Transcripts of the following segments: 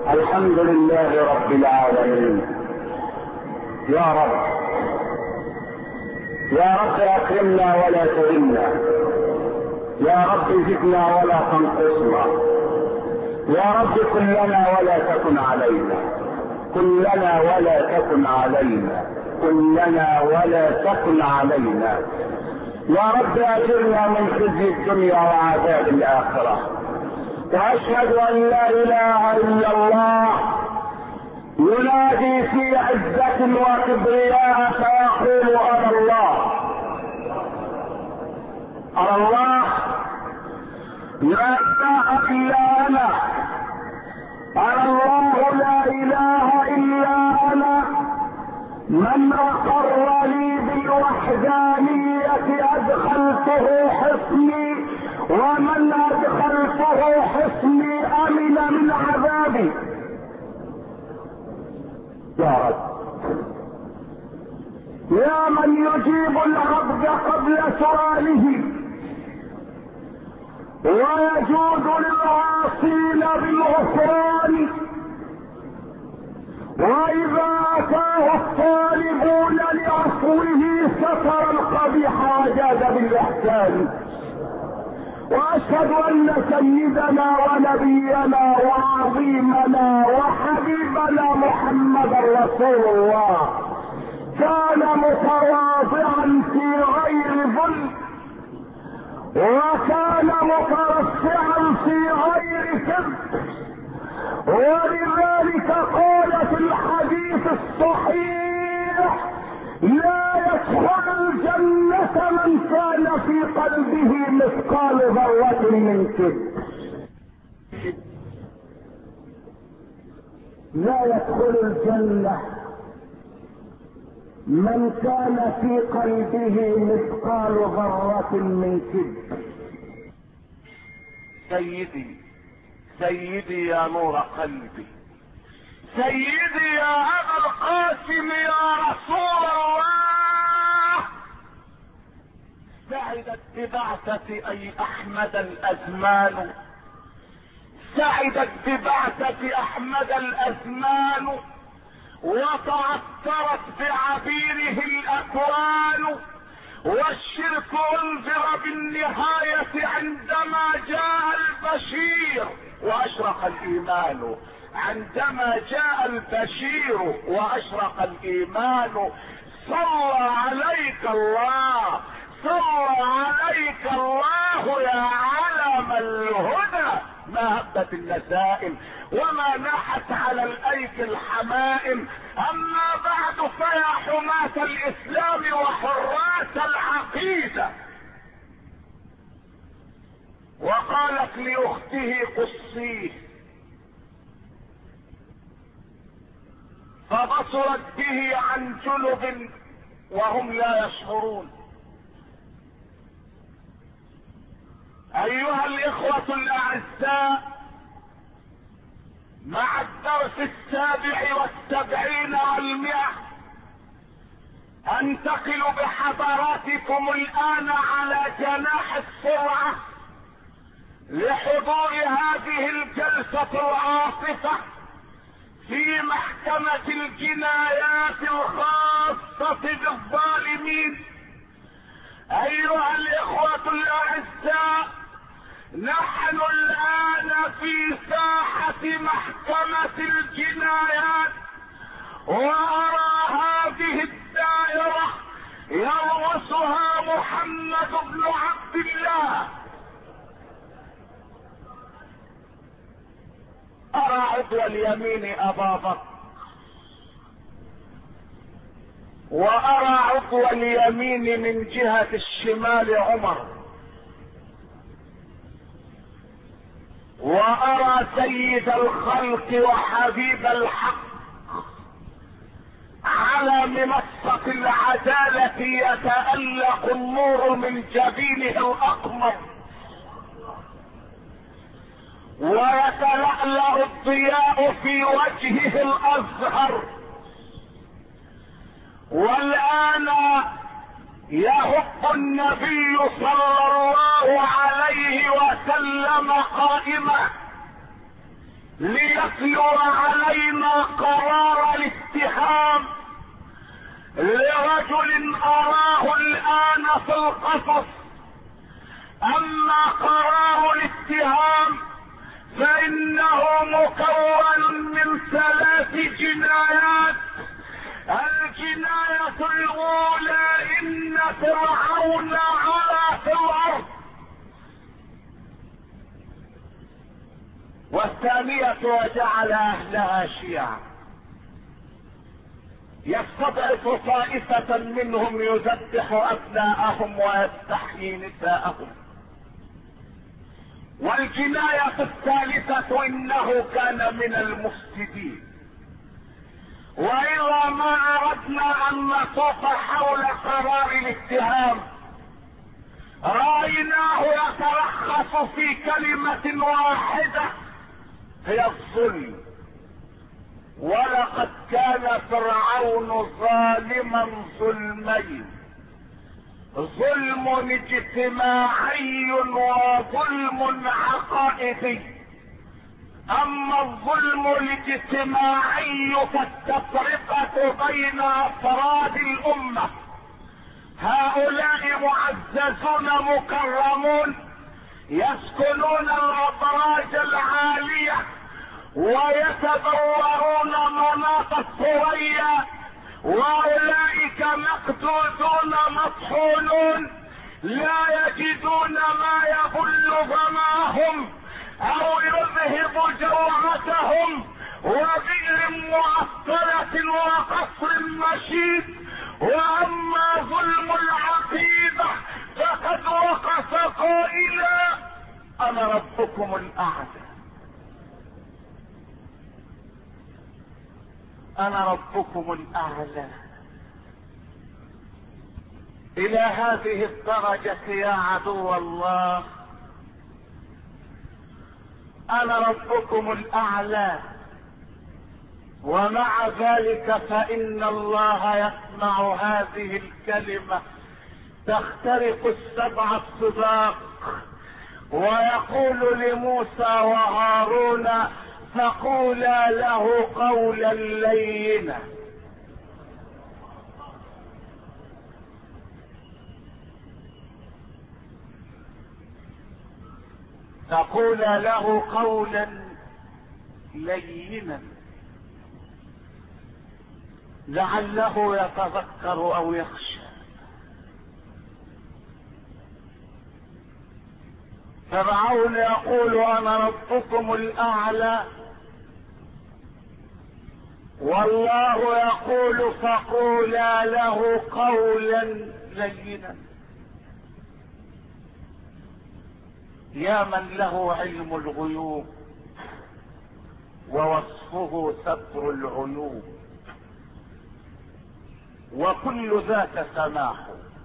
الحمد لله رب العالمين. يا رب يا رب اكرمنا ولا تهنا، يا رب زدنا ولا تنقصنا، يا رب كن لنا ولا تكن علينا، كن لنا ولا تكن علينا، كن لنا ولا تكن علينا. يا رب اجرنا من خزي الدنيا وعذاب الاخره. واشهد ان لا اله الا الله ينادي في عزة وكبرياء فيقول انا الله، انا الله لا اله الا انا، انا الله لا اله الا انا. من اقر لي بالوحدانية ادخلته حصني، ومن ادخلته حصني امن من عذابي. يا رب يا من يجيب العبد قبل سؤاله ويجود للعاصين بالغفران، واذا اتاه الطالبون لعفوه ستر القبيح وجاد بالاحسان. واشهد ان سيدنا ونبينا وعظيمنا وحبيبنا محمدا رسول الله كان متواضعا في غير ظلم، وكان مترفعا في غير كبر، ولذلك قال في الحديث الصحيح: لا يدخل الجنة من كان في قلبه مثقال ذرة من كبر. لا يدخل الجنة من كان في قلبه مثقال ذرة من كبر. سيدي سيدي يا نور قلبي، سيدي يا ابا القاسم يا رسول الله، سعدت ببعثة اي احمد الازمان، سعدت ببعثة احمد الازمان، وتعثرت بعبيره الاكوان، والشرك انذر بالنهاية عندما جاء البشير واشرق الايمان، عندما جاء البشير واشرق الايمان. صلى عليك الله، صلى عليك الله يا علم الهدى، ما هبت النسائم وما نحت على الايك الحمائم. اما بعد فيا حماة الاسلام وحراس العقيدة. وقالت لاخته قصيه، فبصرت به عن جنب وهم لا يشعرون. ايها الاخوة الاعزاء، مع الدرس 77 والمئة انتقل بحضراتكم الان على جناح السرعة لحضور هذه الجلسة العاصفة في محكمة الجنايات الخاصة بالظالمين. ايها الاخوة الاعزاء، نحن الان في ساحة محكمة الجنايات، وارى هذه الدائرة يرأسها محمد بن عبد الله. ارى عضو اليمين ابا بكر، وارى عضو اليمين من جهة الشمال عمر، وارى سيد الخلق وحبيب الحق على منصة العدالة يتألق النور من جبينه الاقمر، ويتلألأ الضياء في وجهه الازهر. والان يهب النبي صلى الله عليه وسلم قائما ليتلو علينا قرار الاتهام لرجل أراه الآن في القصص. أما قرار الاتهام فإنه مكون من 3 جنايات. الجناية الأولى إن فرعون علا في الأرض، والثانية وجعل أهلها شيعا يستضعف طائفة منهم يذبح أبناءهم ويستحيي نساءهم. والجناية الثالثة إنه كان من المفسدين. وإذا ما أردنا أن نطوف حول قرار الاتهام رأيناه يتلخص في كلمة واحدة هي الظلم. ولقد كان فرعون ظالما ظلمين، ظلم اجتماعي وظلم عقائدي. اما الظلم الاجتماعي فالتفرقة بين افراد الامة، هؤلاء معززون مكرمون يسكنون الابراج العالية ويتبورون مناط الثريا، واولئك مقتودون مطحونون لا يجدون ما يبل ظماهم او يذهب جوعتهم، وبئر معطلة وقصر مشيد. واما ظلم العقيدة فقد وقف قائلا انا ربكم الاعلى، انا ربكم الاعلى. الى هذه الدرجة يا عدو الله، انا ربكم الاعلى. ومع ذلك فان الله يسمع هذه الكلمة تخترق السبع الصداق ويقول لموسى وهارون فقولا له قولا لينا. فقولا له قولا لينا لعله يتذكر او يخشى. فرعون يقول انا ربكم الاعلى، والله يقول فقولا له قولا لينا. يا من له علم الغيوب ووصفه ستر العيوب، وكل ذاك سماح.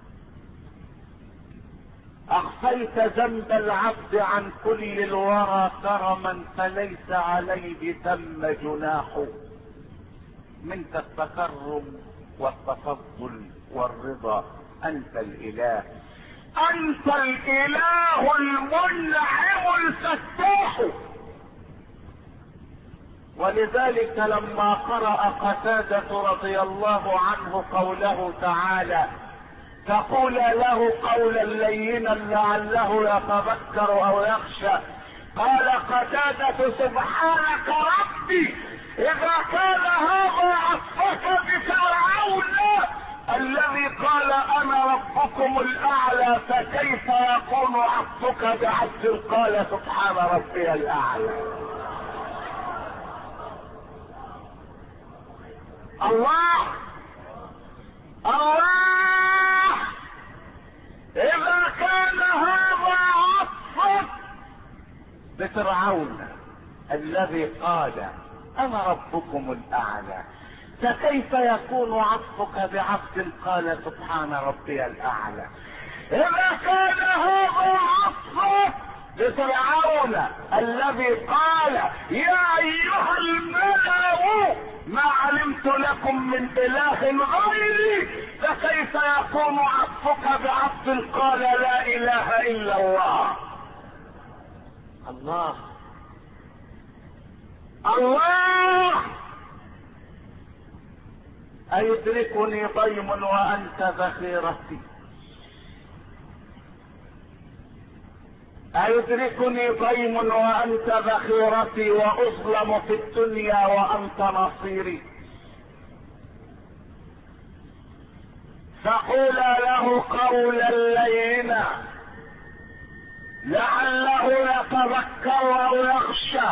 اخفيت ذنب العبد عن كل الورى كرما فليس عليه ثم جناح. منك التكرم والتفضل والرضا، انت الاله، انت الاله المنعم الفتاح. ولذلك لما قرأ قتادة رضي الله عنه قوله تعالى تقول له قولا لينا لعله يتذكر او يخشى، قال قتادة سبحانك ربي اذا كان هذا عطفك بفرعون الذي قال انا ربكم الاعلى فكيف يكون عطفك بعبد قال سبحان ربي الاعلى. الله الله، اذا كان هذا عطفك بفرعون الذي قال انا ربكم الاعلى فكيف يكون عطفك بعبد قال سبحان ربي الاعلى. اذا كان هذا عطفك بفرعون الذي قال يا ايها الملأ ما علمت لكم من اله غيري فكيف يكون عطفك بعبد قال لا اله الا الله. الله الله. أيدركني ضيم وأنت ذخيرتي، أيدركني ضيم وأنت ذخيرتي، وأظلم في الدنيا وأنت نصيري. فقولا له قولا لينا لعله يتذكر أو يخشى.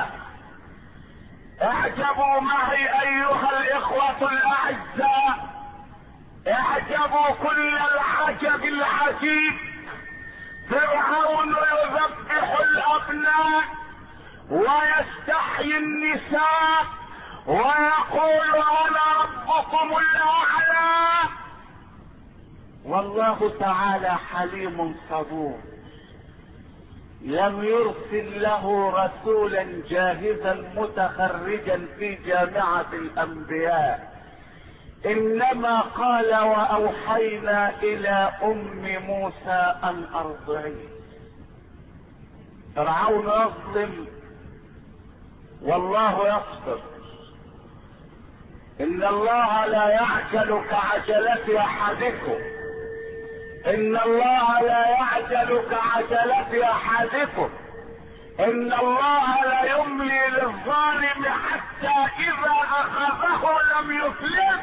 اعجبوا معي أيها الإخوة الأعزاء، اعجبوا كل العجب العجيب. فرعون يذبح الأبناء ويستحيي النساء ويقول أنا ربكم الأعلى، والله تعالى حليم صبور، لم يرسل له رسولا جاهزا متخرجا في جامعة الأنبياء، إنما قال وأوحينا إلى أم موسى أن أرضعيه. فرعون يظلم والله يصبر. إن الله لا يعجل كعجلة أحدكم، إن الله لا يعجل كعجلة أحدكم، إن الله لا يملي للظالم حتى إذا أخذه لم يفلت.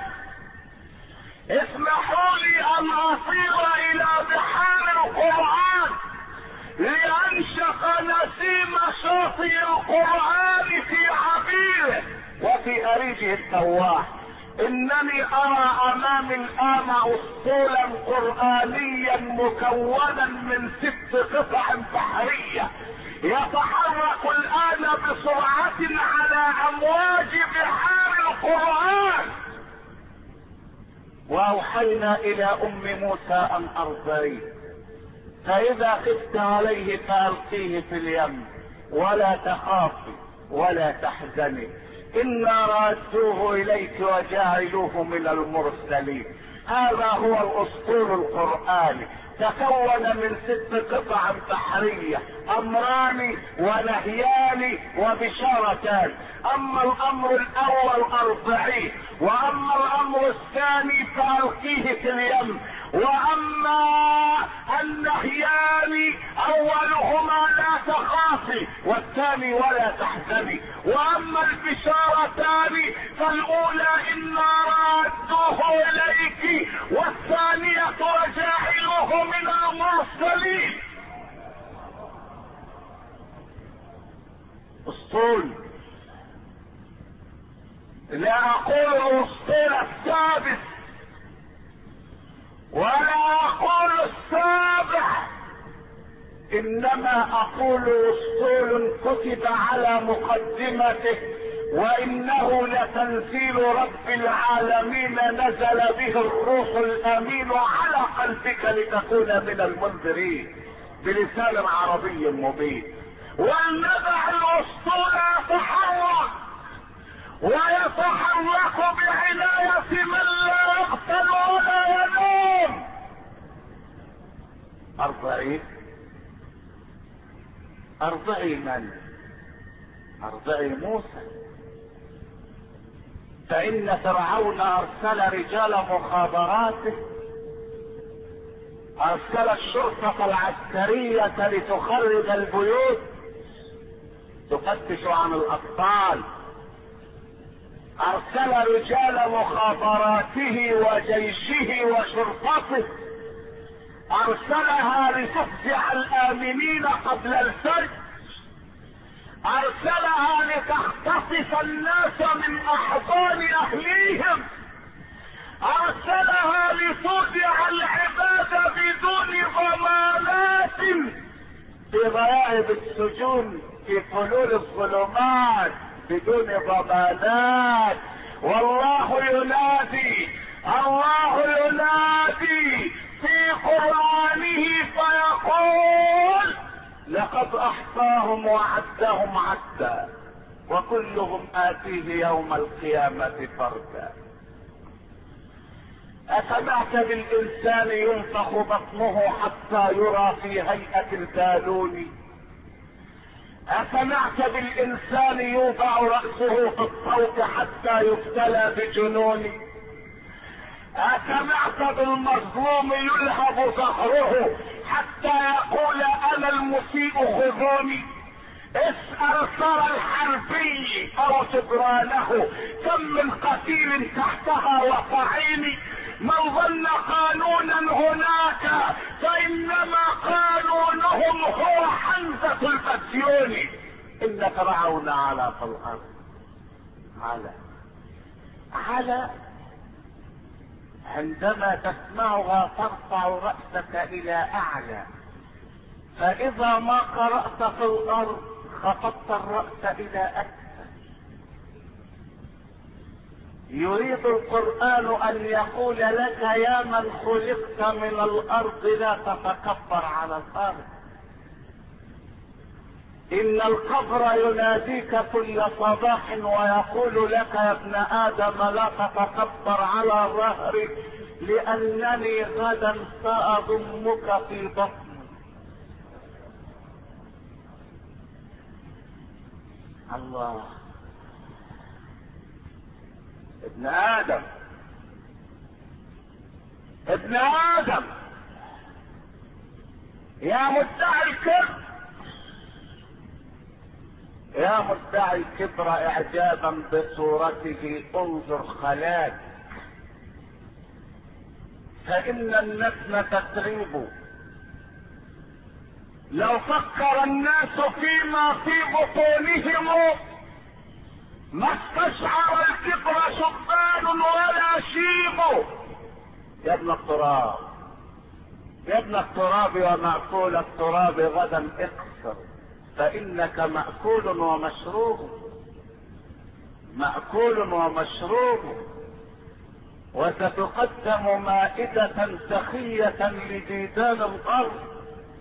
اسمحوا لي أن أصير إلى بحار القرآن لأنشق نسيم شاطئ القرآن في عبيره وفي أريجه التواه. إنني أرى أمامي الآن أسطولا قرآنيا مكونا من 6 قطع بحرية يتحرك الآن بسرعة على أمواج بحار القرآن. وأوحينا إلى أم موسى أن أرضعيه، فإذا خفت عليه فألقيه في اليم ولا تخافي ولا تحزني، إنا رادوه إليك وجاعلوه من المرسلين. هذا هو الأسطول القرآني، تكون من 6 قطع بحرية، أمران ونهيان وبشارتان. أما الأمر الأول أرضعيه، وأما الأمر الثاني فألقيه في اليم، وأما النهيان أولهما لا تخافي والثاني ولا تحزني، وأما البشارتان فالأولى إنا رادوه إليك والثانية وجاعلوه من المرسلين. اسطول، لا أقول الاسطول السادس ولا أقول السابع، إنما أقول اسطول كتب على مقدمته وإنه لتنزيل رب العالمين نزل به الروح الأمين على قلبك لتكون من المنذرين بلسان عربي مبين. ولنضع الاسطول يتحرك ويتحرك بعناية من لا يغفل ولا ينام. أرضعي من؟ أرضعي موسى. فإن فرعون أرسل رجال مخابراته، أرسل الشرطة العسكرية لتخرج البيوت، تفتش عن الأطفال، أرسل رجال مخابراته وجيشه وشرطته، أرسلها لتفزع الآمنين قبل الفجر، أرسلها لتختطف الناس من أحضان أهليهم، أرسلها لتودع العباد بدون ضمانات في غياهب السجون في حلول الظلمات بدون ضمانات. والله ينادي، الله ينادي في قرآنه فيقول لقد أحصاهم وعدهم عدا وكلهم آتيه يوم القيامة فردا. أسمعت بالإنسان ينفخ بطنه حتى يرى في هيئة البالون؟ أسمعت بالإنسان يوضع رأسه في الصوت حتى يبتلى بجنون؟ أسمعت بالمظلوم يلهب ظهره حتى يقول أنا المسيء خذوني؟ اسأل ثرى الحربي أو جبرانه كم من قتيل تحتها وطعين. من ظن قانونا هناك فإنما قانونهم هو حمزة البسيون. إن فرعون على في الأرض على عندما تسمعها ترفع رأسك إلى أعلى، فإذا ما قرأت في الأرض خفضت الرأس إلى أسفل. يريد القرآن أن يقول لك يا من خلقت من الأرض لا تتكبر على الأرض. إن القبر يناديك كل صباح ويقول لك يا ابن آدم لا تتكبر على ظهري لأنني غدا سأضمك في بطني. الله. ابن آدم يا مدعي الكبر، يا مدعي الكبر اعجابا بصورته انظر خلاك، فان النسم تتريب. لو فكر الناس فيما في بطونهم ما استشعر الكبر شبان ولا شيب. يا ابن التراب، يا ابن التراب ومأكول التراب غدا اقصر، فإنك مأكول ومشروب، مأكول ومشروب. وستقدم مائدة سخية لديدان الأرض.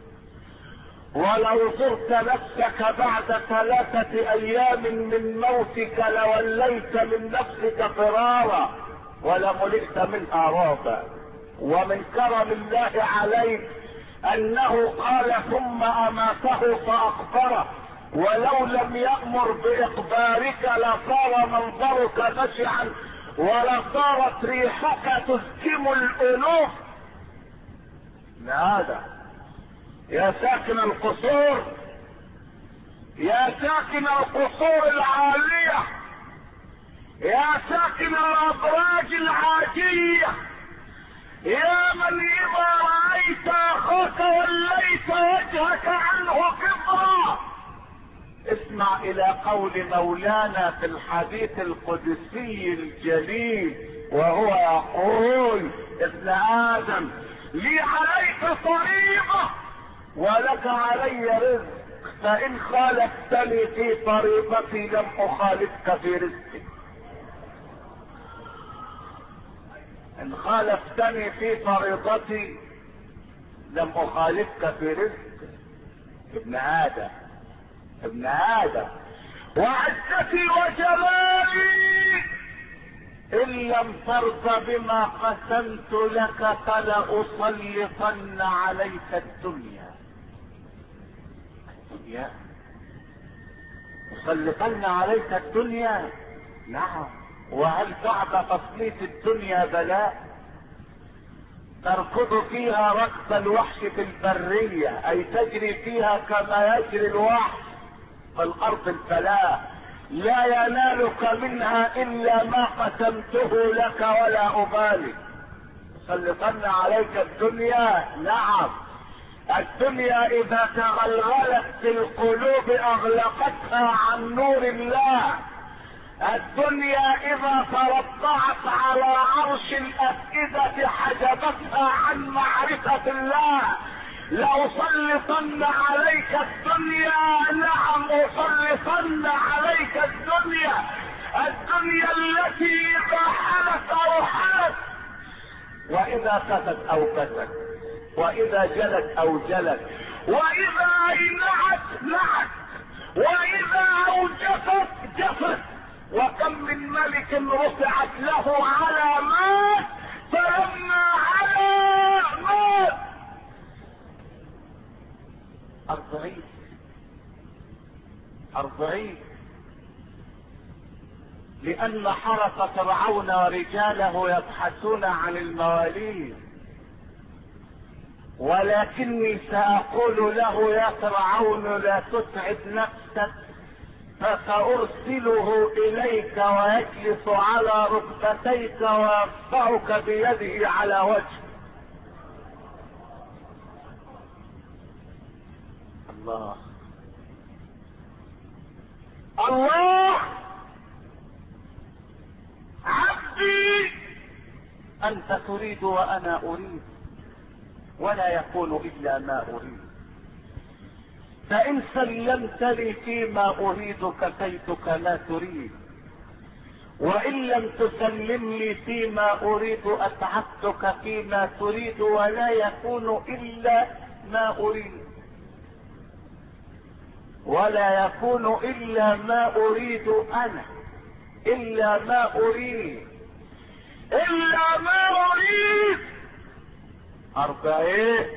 ولو زرت نفسك بعد 3 أيام من موتك لوليت من نفسك فرارا ولملئت منها رعبا. ومن كرم الله عليك انه قال ثم اماته فاقبره، ولو لم يأمر باقبارك لصار منظرك بشعا ولصارت ريحك تسكم الانوف. هذا يا ساكن القصور، يا ساكن القصور العالية، يا ساكن الابراج العاجية، يا من اذا رأيت اخاك وليت وجهك عنه كبرا. اسمع الى قول مولانا في الحديث القدسي الجليل وهو يقول ابن آدم لي عليك طريقة ولك علي رزق، فإن خالفتني في طريقتي لم أخالفك في رزقي. إن خالفتني في طريقتي لم أخالفك في رزقي. ابن آدم، ابن آدم، وعزتي وجلالي إن لم ترضى بما قسمت لك فلأسلطن عليك الدنيا. يا أسلطن عليك الدنيا؟ نعم. وهل بعد تسليط الدنيا بلاء؟ تركض فيها ركض الوحش في البرية، أي تجري فيها كما يجري الوحش في الأرض البلاء. لا ينالك منها إلا ما قسمته لك ولا أبالي. سلطن عليك الدنيا؟ نعم. الدنيا إذا تغلغلت في القلوب أغلقتها عن نور الله. الدنيا إذا ترضعت على عرش الأفئدة حجبتها عن معرفة الله. لأسلطن عليك الدنيا، نعم أسلطن عليك الدنيا. الدنيا التي إذا حلت أو حلت، وإذا فتت أو فتت، وإذا جلت أو جلت، وإذا نعت نعت، وإذا أوجفت جفت. وكم من ملك رفعت له علامات فلما علا مات. 40 ارضعيه، لان حرس فرعون ورجاله يبحثون عن المواليد، ولكني ساقول له يا فرعون لا تتعب نفسك، فسأرسله اليك ويجلس على ركبتيك ويرفعك بيده على وجهك. الله الله، عبدي انت تريد وانا اريد، ولا يكون الا ما اريد، فان سلمتني فيما اريد كفيتك ما تريد، وان لم تسلمني فيما اريد اتعبتك فيما تريد، ولا يكون الا ما اريد، ولا يكون الا ما اريد انا، الا ما اريد، الا ما اريد. ارضعيه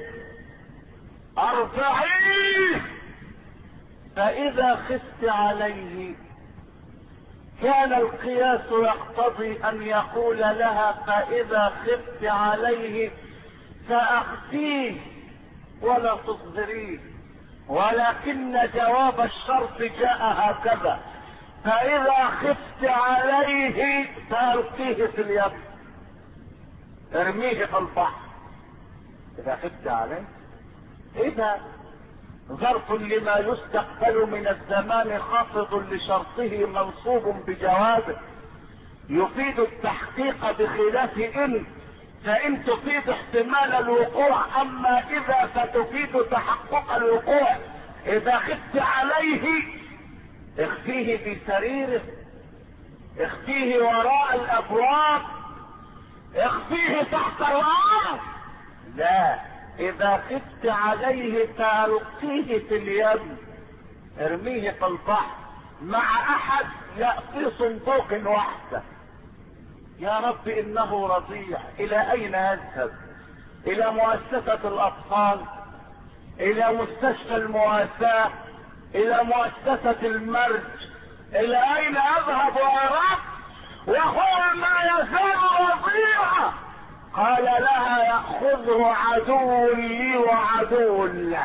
ارضعيه، فاذا خفت عليه كان القياس يقتضي ان يقول لها فاذا خفت عليه فاخفيه ولا تصغريه، ولكن جواب الشرط جاء هكذا: فاذا خفت عليه فالقيه في اليم، ارميه في البحر. اذا خفت عليه اذا ظرف لما يستقبل من الزمان خافض لشرطه منصوب بجوابه، يفيد التحقيق بخلاف ان، فان تفيد احتمال الوقوع، اما اذا فتفيد تحقق الوقوع. اذا خفت عليه اخفيه في سريره، اخفيه وراء الابواب، اخفيه تحت الارض. لا، اذا خفت عليه فالقيه في اليم، ارميه في البحر مع احد يأتي صندوق وحده. يا رب انه رضيع، الى اين يذهب؟ الى مؤسسة الاطفال، الى مستشفى المواساة، الى مؤسسة المرج، الى اين اذهب يا رب وهو ما يزال رضيعا؟ قال لها يأخذه عدو لي وعدو له.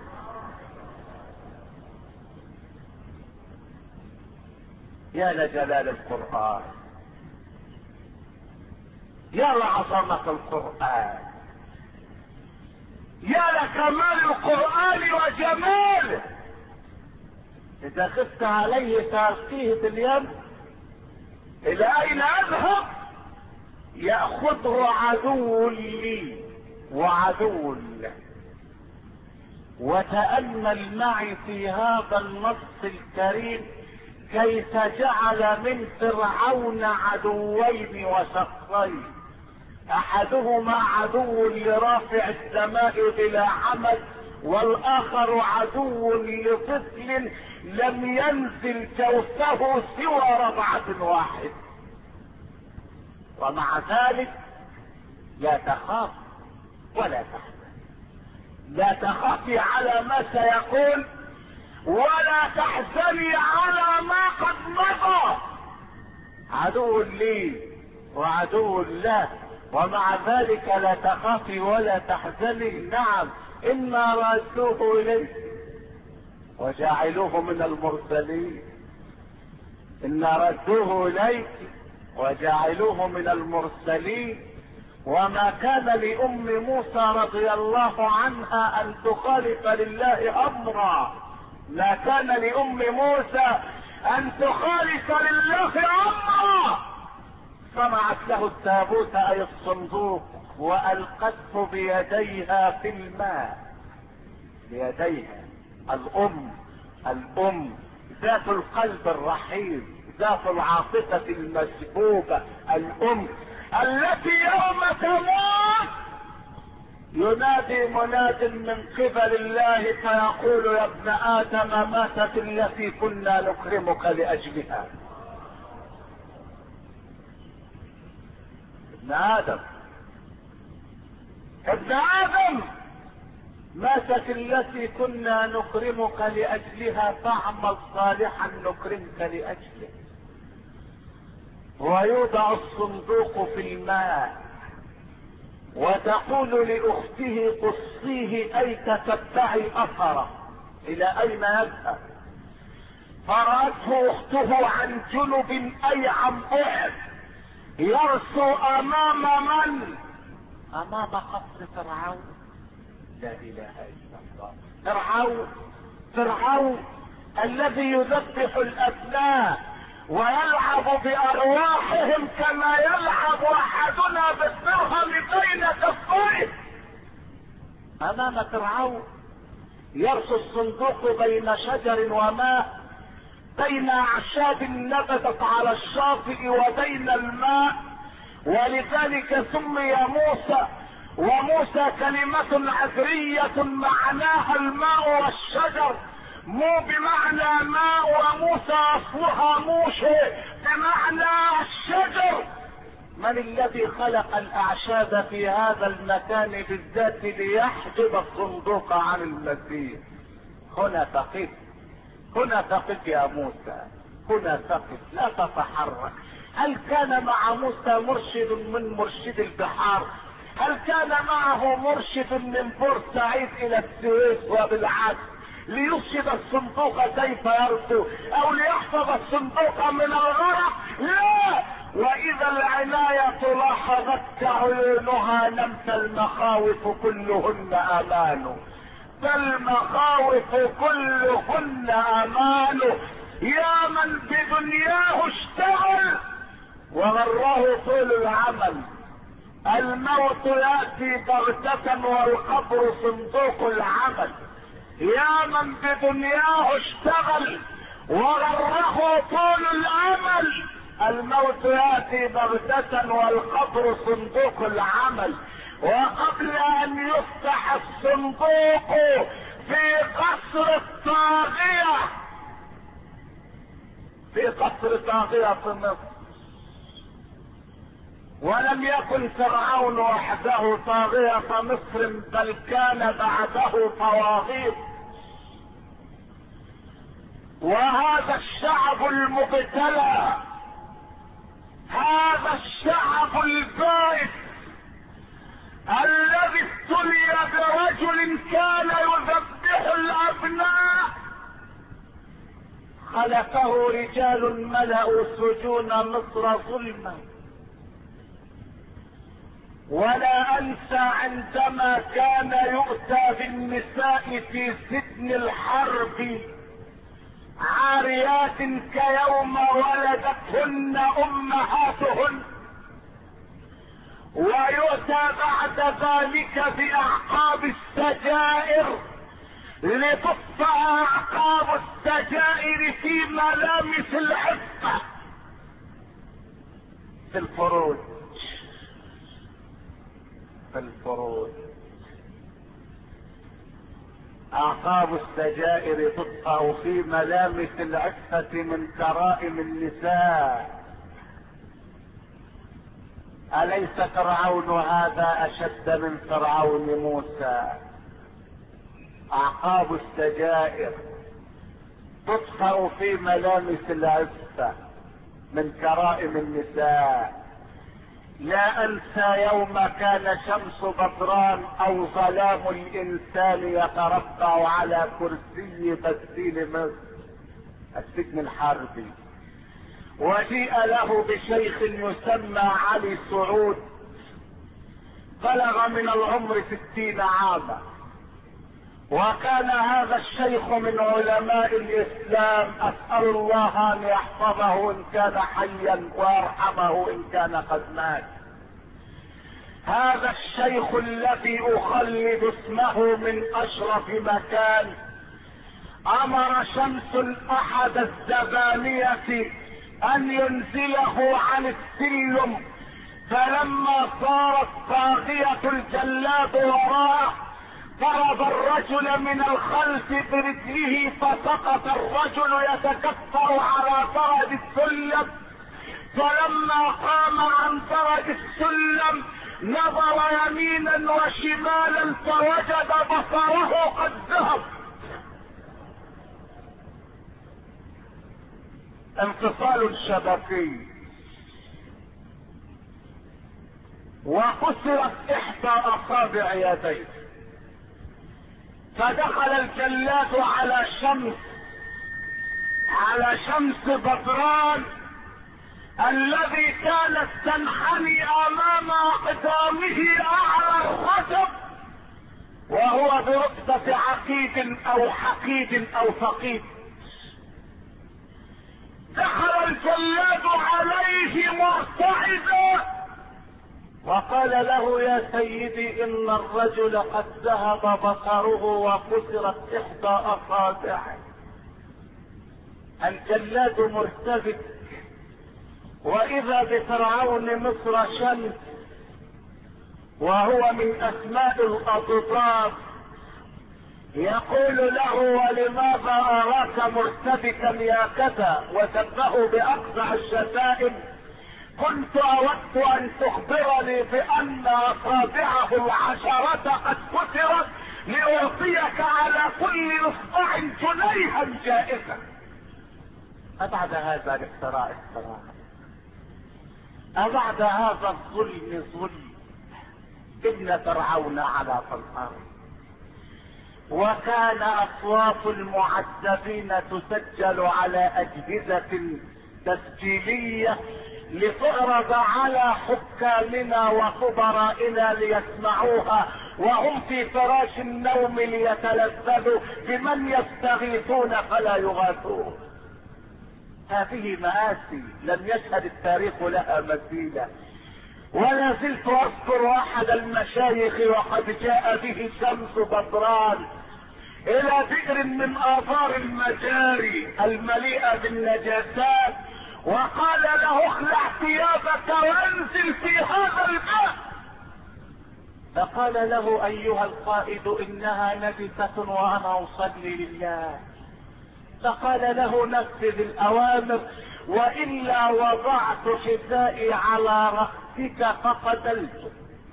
يا لجلال القرآن، يا لعظمة القرآن، يا لكمال القرآن وجماله. اذا خفت عليه فألقيه في اليم، الى اين اذهب؟ يأخذه عدو لي وعدو له. وتأمل معي في هذا النص الكريم كيف جعل من فرعون عدوين وشقين، احدهما عدو لرافع السماء بلا عمد، والاخر عدو لطفل لم ينزل جوفه سوى رضعة واحدة. ومع ذلك لا تخاف ولا تحزن، لا تخافي على ما سيكون ولا تحزني على ما قد مضى. عدو لي وعدو له، ومع ذلك لا تخافي ولا تحزني. نعم، إنا رادوه إليك وجاعلوه من المرسلين، إنا ردوه إليك وجعلوه من المرسلين. وما كان لأم موسى رضي الله عنها أن تخالف لله أمرا، ما كان لأم موسى أن تخالف لله أمرا. صنعت له التابوت أي الصندوق وألقته بيديها في الماء، بيديها. الأم ذات القلب الرحيم، ذات العاطفة المسبوبة، الأم التي يوم تموت ينادي مناد من قبل الله فيقول يا ابن آدم ماتت التي كنا نكرمك لأجلها. ابن آدم ماتت التي كنا نكرمك لأجلها، فاعمل صالحا نكرمك لأجله. ويوضع الصندوق في الماء، وتقول لأخته قصيه أي تتبعي أثره، إلى أين يذهب؟ فرأته أخته عن جنب أي عن بعد يرسو أمام من؟ أمام قصر فرعون. لا إله إلا الله. فرعون الذي يذبح الأبناء ويلعب بأرواحهم كما يلعب أحدنا بالدرهم بين كفيه. أمام فرعون يرسو الصندوق بين شجر وماء، بين أعشاب نبتت على الشاطئ وبين الماء، ولذلك سمي موسى. وموسى كلمة عبرية معناها الماء والشجر، مو بمعنى ماء، وموسى اصلها موشى بمعنى الشجر. من الذي خلق الاعشاب في هذا المكان بالذات ليحجب الصندوق عن المسيح؟ هنا تقف يا موسى، هنا تقف، لا تتحرك. هل كان مع موسى مرشد من مرشد البحار؟ هل كان معه مرشد من بورسعيد الى السويس وبالعكس ليرشد الصندوق كيف يرسو او ليحفظ الصندوق من الغرق؟ لا. واذا العناية لاحظت عيونها نمت المخاوف كلهن امان، فالمخاوف كلهن امان. يا من بدنياه اشتغل وغره طول العمل، الموت يأتي بغتة والقبر صندوق العمل. يا من بدنياه اشتغل وغره طول الامل، الموت يأتي بغتة والقبر صندوق العمل. وقبل ان يفتح الصندوق في قصر الطاغية، في قصر طاغية في مصر، ولم يكن فرعون وحده طاغية مصر، بل كان بعده طواغيت. وهذا الشعب المبتلى، هذا الشعب البائس الذي ابتلي برجل كان يذبح الابناء، خلقه رجال ملأوا سجون مصر ظلما. ولا انسى عندما كان يؤتى بالنساء في سجن الحرب عاريات كيوم ولدتهن امهاتهن، ويؤتى بعد ذلك باعقاب السجائر لتطفأ اعقاب السجائر في ملامس العفة في الفروج. اعقاب السجائر تطفأ في ملامس العفة من كرائم النساء. أليس فرعون هذا أشد من فرعون موسى؟ أعقاب السجائر تطفأ في ملامس العفة من كرائم النساء. لا أنسى يوم كان شمس بدران أو ظلام الإنسان يتربع على كرسي غسيل مصر السجن الحربي، وجيء له بشيخ يسمى علي سعود، بلغ من العمر 60 عاما، وكان هذا الشيخ من علماء الاسلام. اسأل الله ان يحفظه ان كان حيا ويرحمه ان كان قد مات. هذا الشيخ الذي اخلد اسمه من اشرف مكان، امر شمس احد الزبانية ان ينزله عن السلم، فلما صارت طاغية الجلاد وراءه ضرب الرجل من الخلف برجله، فسقط الرجل يتكفر على درج السلم. فلما قام عن درج السلم نظر يمينا وشمالا فوجد بصره قد ذهب. انفصال شبكي، وكسرت احدى اصابع يديه. فدخل الجلاد على شمس بدران الذي كانت تنحني امام اقدامه اعلى الخشب، وهو برتبة عقيد او حقيد او فقيد. دخل الجلاد عليه مرتعدا وقال له: يا سيدي، ان الرجل قد ذهب بصره وكسرت احدى اصابعه. الجلاد مرتبك، واذا بفرعون مصر شمس، وهو من اسماء الاضداد، يقول له: ولماذا اراك مرتبكا يا كذا؟ وسبه باقصى الشتائم. كنت اود ان تخبرني بان اصابعه العشرة قد كسرت لاعطيك على كل اصبع جنيها جائزة. ابعد هذا الافتراء افتراء، ابعد هذا الظلم ظلم. ابن فرعون على في الارض، وكان اصوات المعذبين تسجل على اجهزة تسجيلية لتعرض على حكامنا وخبرائنا ليسمعوها وهم في فراش النوم ليتلذذوا بمن يستغيثون فلا يغاثون. هذه مآسي لم يشهد التاريخ لها مثيلا. ولا زلت اذكر احد المشايخ وقد جاء به شمس بدران الى بئر من ابار المجاري المليئة بالنجاسات، وقال له: اخلع ثيابك وانزل في هذا الماء. فقال له: ايها القائد، انها نجسة وانا اصلي لله. فقال له: نفذ الاوامر، والا وضعت حذائي على رأسك فقتلته.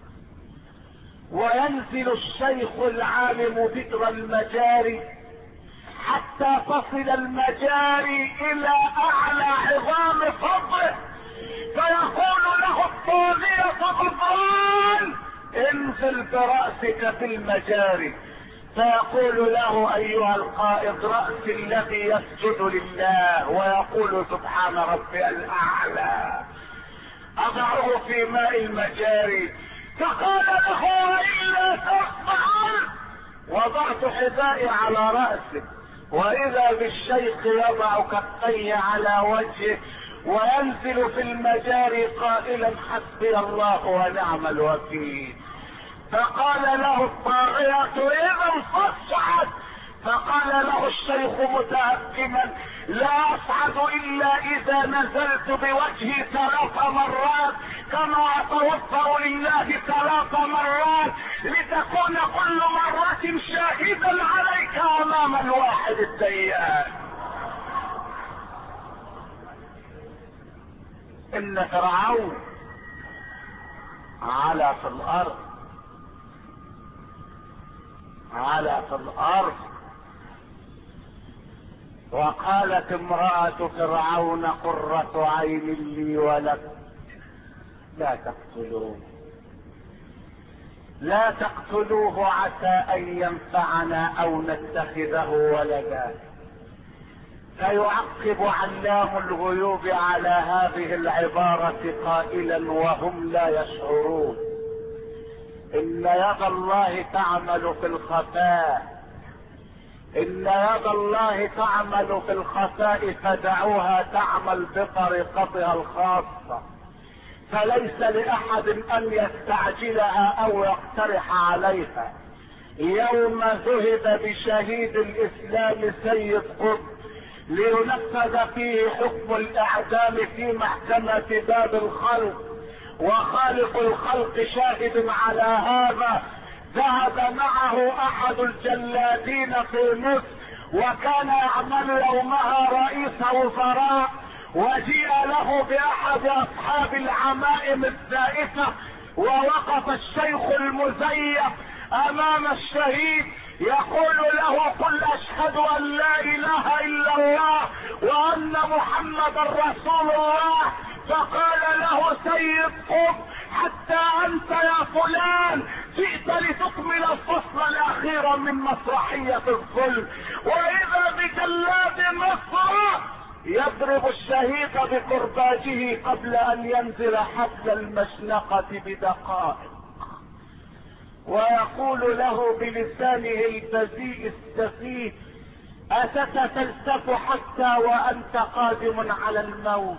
وينزل الشيخ العالم بئر المجاري حتى تصل المجاري الى اعلى عظام صدره، فيقول له الطاغية بدران: انزل برأسك في المجاري. فيقول له: ايها القائد، رأسي الذي يسجد لله ويقول سبحان ربي الاعلى اضعه في ماء المجاري. فقال له: والا تفعل. وضعت حذائي على رأسه، واذا بالشيخ يضع كفيه على وجهه وينزل في المجاري قائلا: حسبي الله ونعم الوكيل. فقال له الطاغية: اذا فاصعد. فقال له الشيخ متهكما: لا اصعد الا اذا نزلت بوجهي 3 مرات كما اتوفر لله 3 مرات، لتكون كل مرة شاهدا عليك امام الواحد الديان. ان فرعون علا في الارض، علا في الارض. وقالت امرأة فرعون: قرة عين لي ولك، لا تقتلوه، لا تقتلوه عسى ان ينفعنا او نتخذه ولدا. فيعقب علام الغيوب على هذه العبارة قائلا وهم لا يشعرون: ان يد الله تعمل في الخفاء، ان يد الله تعمل في الخفاء، فدعوها تعمل بطريقتها الخاصة، فليس لاحد ان يستعجلها او يقترح عليها. يوم ذهب بشهيد الاسلام سيد قطب لينفذ فيه حكم الاعدام في محكمة باب الخلق، وخالق الخلق شاهد على هذا، ذهب معه احد الجلادين في مصر وكان يعمل يومها رئيس وزراء، وجيء له باحد اصحاب العمائم الزائفة ووقف الشيخ المزيف امام الشهيد يقول له قل اشهد ان لا اله الا الله وان محمدا رسول الله. فقال له سيد قطب حتى انت يا فلان جئت لتكمل الفصل الاخير من مسرحية الظلم. واذا بجلاد مصر يضرب الشهيد بقرباجه قبل ان ينزل حبل المشنقة بدقائق، ويقول له بلسانه البذيء السفيه أتتفلسف حتى وأنت قادم على الموت؟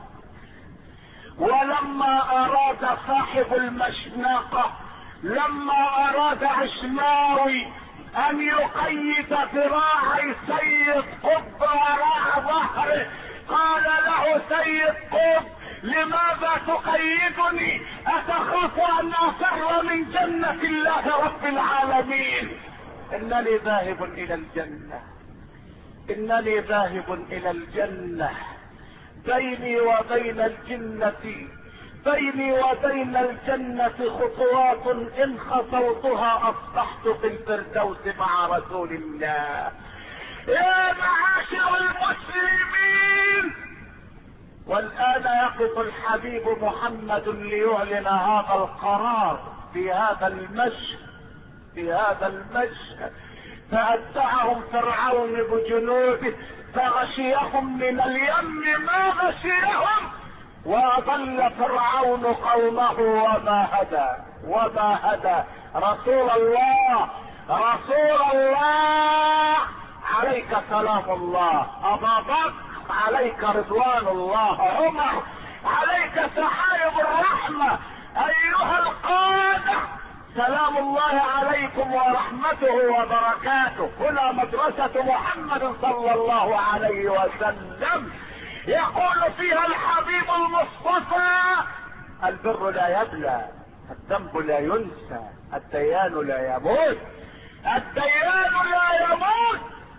ولما أراد صاحب المشنقة، لما أراد عشماوي أن يقيد ذراعي سيد قطب وراء ظهره، قال له سيد قطب لماذا تقيدني؟ أتخاف أن أفر من جنة الله رب العالمين؟ إنني ذاهب إلى الجنة، إنني ذاهب إلى الجنة. بيني وبين الجنة، بيني وبين الجنة خطوات إن خطوتها أصبحت في الفردوس مع رسول الله. يا معاشر المسلمين، والآن يقف الحبيب محمد ليعلن هذا القرار في هذا المشهد، في هذا المشهد. فأتبعهم فرعون بجنوده فغشيهم من اليم ما غشيهم، وأضل فرعون قومه وما هدى، وما هدى. رسول الله، رسول الله، عليك سلام الله. أبا بكر عليك رضوان الله. عمر عليك سحائب الرحمة. ايها القادة سلام الله عليكم ورحمته وبركاته. هنا مدرسة محمد صلى الله عليه وسلم، يقول فيها الحبيب المصطفى البر لا يبلى، الذنب لا ينسى، الديان لا يموت، الديان لا يموت.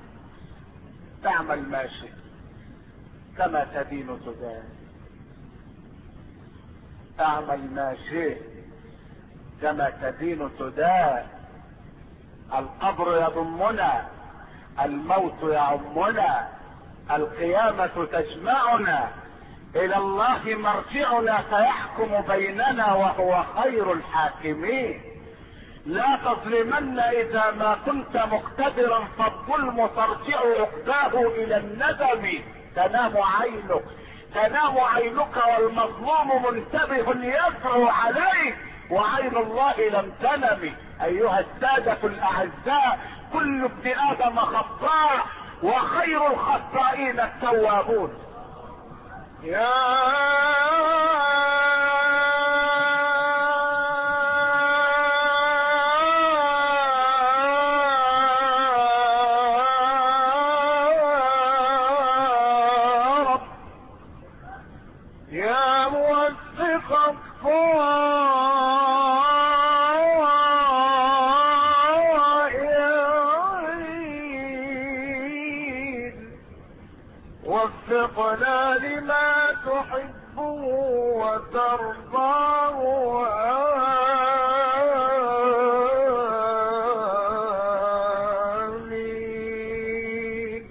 تعمل ما شئت كما تدين تدان، اعمل ما شئت كما تدين تدان. القبر يضمنا، الموت يعمنا، القيامة تجمعنا، الى الله مرجعنا فيحكم بيننا وهو خير الحاكمين. لا تظلمن اذا ما كنت مقتدرا، فالظلم ترجع عقباه الى الندم. تنام عينك، تنام عينك والمظلوم منتبه يسعى عليك، وعين الله لم تنم. ايها السادة الاعزاء، كل ابن ادم خطاء وخير الخطائين التوابون. يا وفقنا لما تحب وترضى. آمين.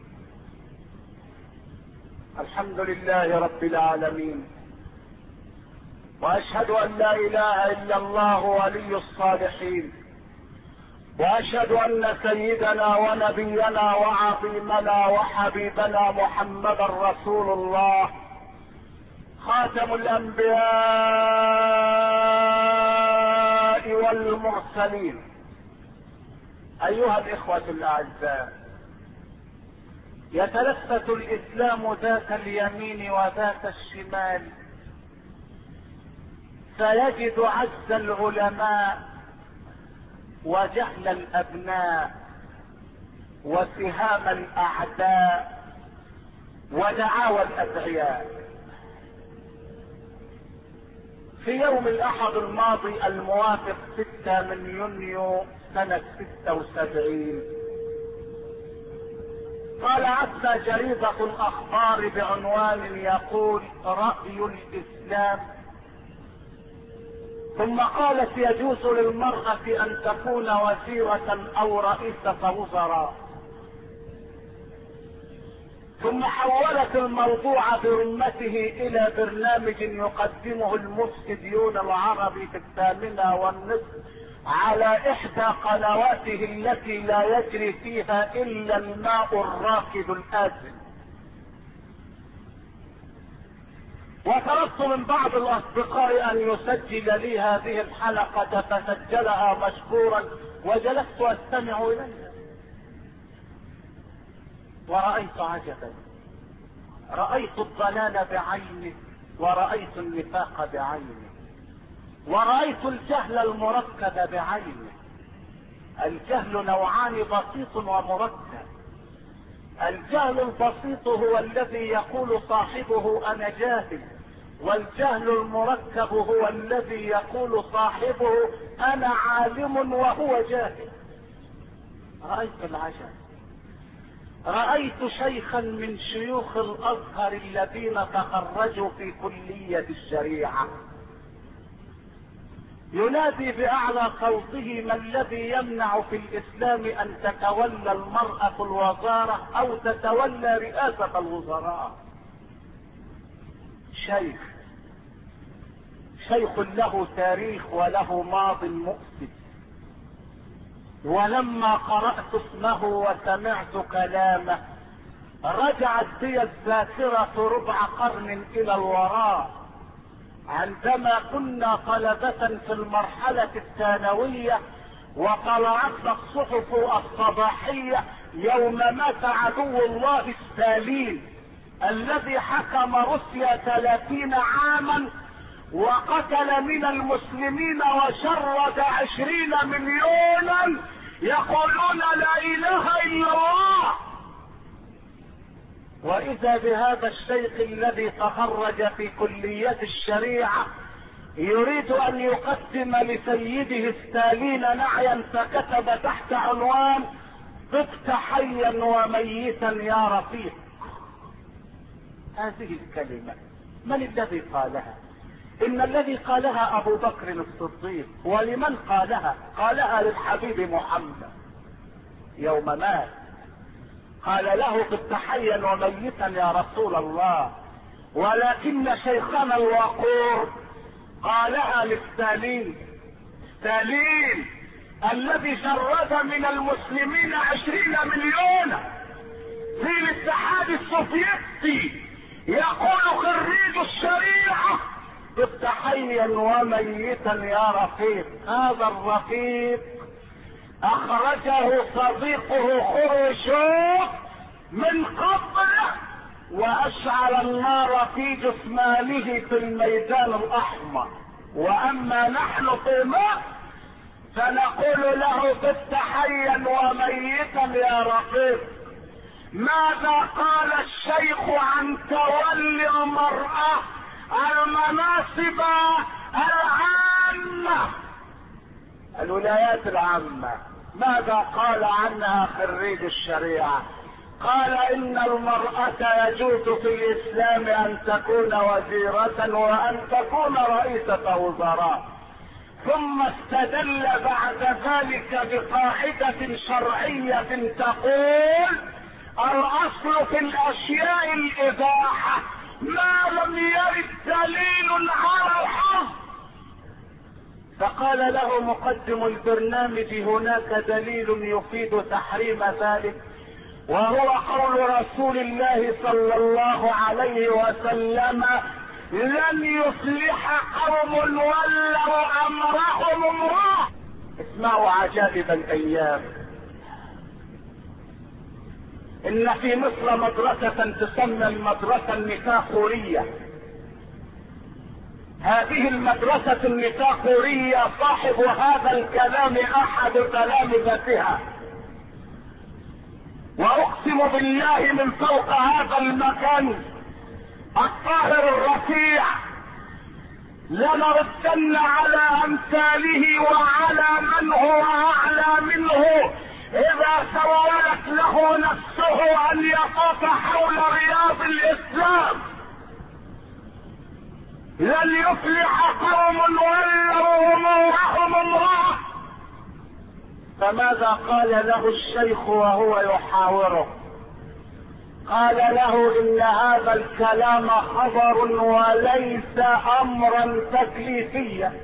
الحمد لله رب العالمين، واشهد ان لا اله الا الله ولي الصالحين، واشهد ان سيدنا ونبينا وعظيمنا وحبيبنا محمدا رسول الله، خاتم الانبياء والمرسلين. ايها الاخوة الاعزاء، يتلفت الاسلام ذات اليمين وذات الشمال، فيجد عز العلماء وجهل الابناء وسهام الاعداء ودعاوى الادعياء. في يوم الاحد الماضي الموافق 6 من يونيو سنة 76 طالعتنا جريدة الاخبار بعنوان يقول: رأي الاسلام ثم قالت يجوز للمرأة ان تكون وزيرة او رئيسة وزراء. ثم حولت الموضوع برمته الى برنامج يقدمه المفسديون العربي في 8:30 على احدى قنواته التي لا يجري فيها الا الماء الراكد الآذن. وطلبت من بعض الاصدقاء ان يسجل لي هذه الحلقة فسجلها مشكورا، وجلست استمع اليها ورأيت عجبا. رأيت الضلال بعينه، ورأيت النفاق بعينه، ورأيت الجهل المركب بعينه. الجهل نوعان، بسيط ومركب. الجهل البسيط هو الذي يقول صاحبه انا جاهل، والجهل المركب هو الذي يقول صاحبه انا عالم وهو جاهل. رأيت العجب. رأيت شيخا من شيوخ الازهر الذين تخرجوا في كلية الشريعة ينادي باعلى صوته: ما الذي يمنع في الاسلام ان تتولى المرأة الوزارة او تتولى رئاسة الوزراء؟ شيخ له تاريخ وله ماض مؤسف. ولما قرأت اسمه وسمعت كلامه رجعت بي الذاكرة ربع قرن الى الوراء، عندما كنا طلبة في المرحلة الثانوية وطلعتنا الصحف الصباحية يوم مات عدو الله ستالين الذي حكم روسيا 30 عاما وقتل من المسلمين وشرد 20 مليونا يقولون لا اله الا الله. واذا بهذا الشيخ الذي تخرج في كلية الشريعة يريد ان يقدم لسيده ستالين نعيا، فكتب تحت عنوان: طبت حيا وميتا يا رفيق. هذه الكلمة من الذي قالها؟ ان الذي قالها ابو بكر الصديق. ولمن قالها؟ قالها للحبيب محمد يوم مات، قال له: طبت حيا وميتا يا رسول الله. ولكن شيخنا الوقور قالها لستالين، ستالين الذي شرد من المسلمين 20 مليون في الاتحاد السوفيتي، يقول خريج الشريعة: طبت حيا وميتا يا رفيق. هذا الرفيق اخرجه صديقه خروشوف من قبره واشعل النار في جثمانه في الميدان الاحمر. واما نحن في مصر فنقول له: طبت حيا وميتا يا رفيق. ماذا قال الشيخ عن تولي المرأة المناصب العامة، الولايات العامة؟ ماذا قال عنها خريج الشريعة؟ قال: ان المرأة يجوز في الاسلام ان تكون وزيرة وان تكون رئيسة وزراء. ثم استدل بعد ذلك بقاعدة شرعية تقول: الاصل في الاشياء الاباحة ما لم يرد دليل على الحظ. فقال له مقدم البرنامج: هناك دليل يفيد تحريم ذلك، وهو قول رسول الله صلى الله عليه وسلم: لن يصلح قوم ولوا امرهم امراه. اسمعوا عجائب الايام. ان في مصر مدرسة تسمى المدرسة النفاقورية. هذه المدرسة النفاقورية صاحب هذا الكلام احد تلامذتها، واقسم بالله من فوق هذا المكان الطاهر الرفيع لنردن على امثاله وعلى من هو اعلى منه اذا سولت له نفسه ان يطوف حول رياض الاسلام. لن يفلح قوم ولوا امورهم امرأة. فماذا قال له الشيخ وهو يحاوره؟ قال له ان هذا الكلام خبر وليس امرا تكليفيا،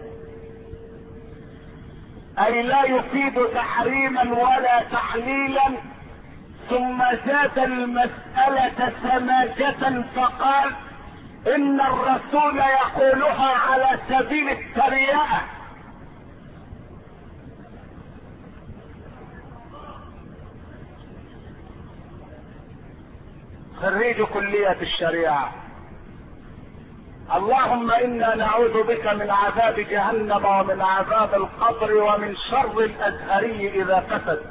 اي لا يفيد تحريما ولا تحليلا. ثم زاد المسألة سماجة فقال ان الرسول يقولها على سبيل التريقة. خريج كلية الشريعة، اللهم انا نعوذ بك من عذاب جهنم ومن عذاب القبر ومن شر الازهري اذا فسد.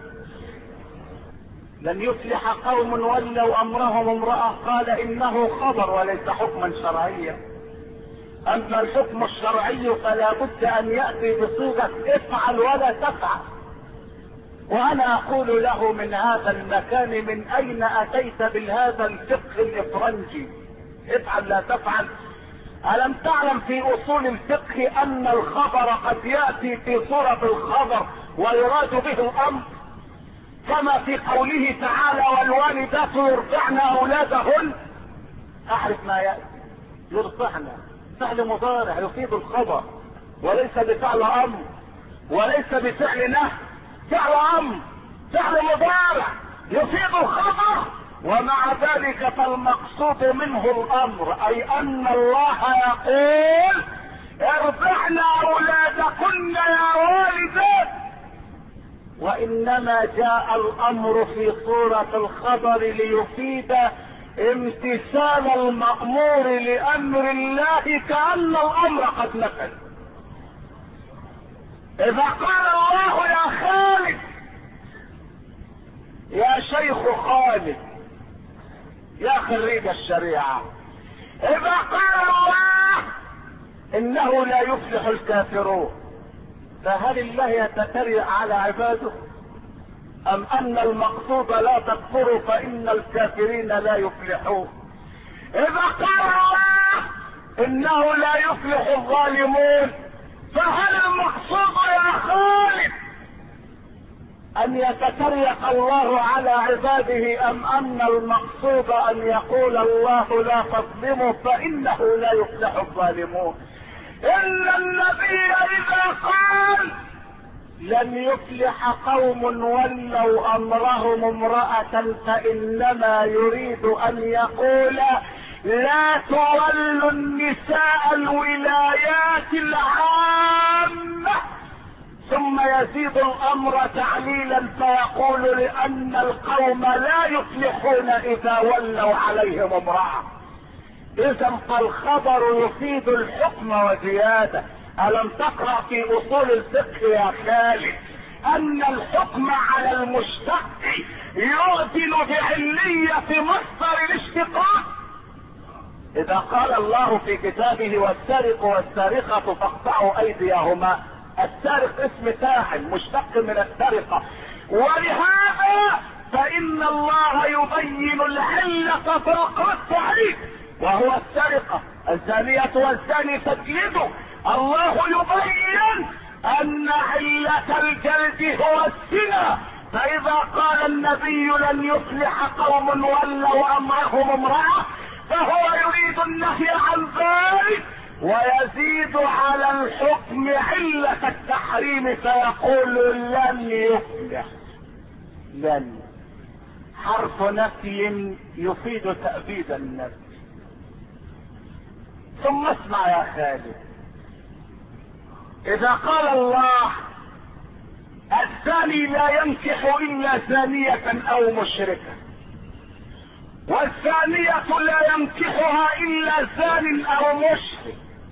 لن يفلح قوم ولوا امرهم امرأة، قال انه خبر وليس حكما شرعيا. اما الحكم الشرعي فلا بد ان يأتي بصيغة افعل ولا تفعل. وانا اقول له من هذا المكان من اين اتيت بهذا الفقه الافرنجي؟ افعل لا تفعل. الم تعلم في اصول الفقه ان الخبر قد يأتي في صورة الخبر ويراد به الامر، كما في قوله تعالى والوالدات يرضعن اولادهن. اعرف ما يأتي يرضعن فعل مضارع يفيد الخبر وليس بفعل امر وليس بفعل نهي، فعل امر فعل مضارع يفيد الخبر. ومع ذلك فالمقصود منه الامر، اي ان الله يقول ارضعن اولادكن يا والدات. وانما جاء الامر في صورة الخبر ليفيد امتثال المأمور لامر الله كأن الامر قد نفذ. اذا قال الله يا خالد، يا شيخ خالد، يا خريج الشريعة، اذا قال الله انه لا يفلح الكافرون، فهل الله يتتريق على عباده؟ ام ان المقصود لا تكفروا فان الكافرين لا يفلحون؟ اذا قال الله انه لا يفلح الظالمون، فهل المقصود يا خالد ان يتتريق الله على عباده ام ان المقصود ان يقول الله لا تظلموا فانه لا يفلح الظالمون؟ ان النبي اذا قال لن يفلح قوم ولوا امرهم امرأة فانما يريد ان يقول لا تولوا النساء الولايات العامة. ثم يزيد الامر تعليلا فيقول لان القوم لا يفلحون اذا ولوا عليهم امرأة. اذا فالخبر يفيد الحكم وزيادة. الم تقرأ في اصول الفقه يا خالد ان الحكم على المشتق يعدل بعلية مصدر الاشتقاق؟ اذا قال الله في كتابه والسارق والسارقة فاقطعوا ايديهما، السارق اسم فاعل مشتق من السرقة، ولهذا فان الله يبين العلة في القطع وهو السرقة. الزانية والزاني تجلده، الله يبين ان علة الجلد هو الزنا. فاذا قال النبي لن يفلح قوم ولوا امرهم امرأة فهو يريد النهي عن ذلك ويزيد على الحكم علة التحريم فيقول لن يفلح. لن حرف نفي يفيد تأبيد النفي. ثم اسمع يا خالد، اذا قال الله الزاني لا ينكح الا زانية او مشركة والزانية لا ينكحها الا زان او مشرك،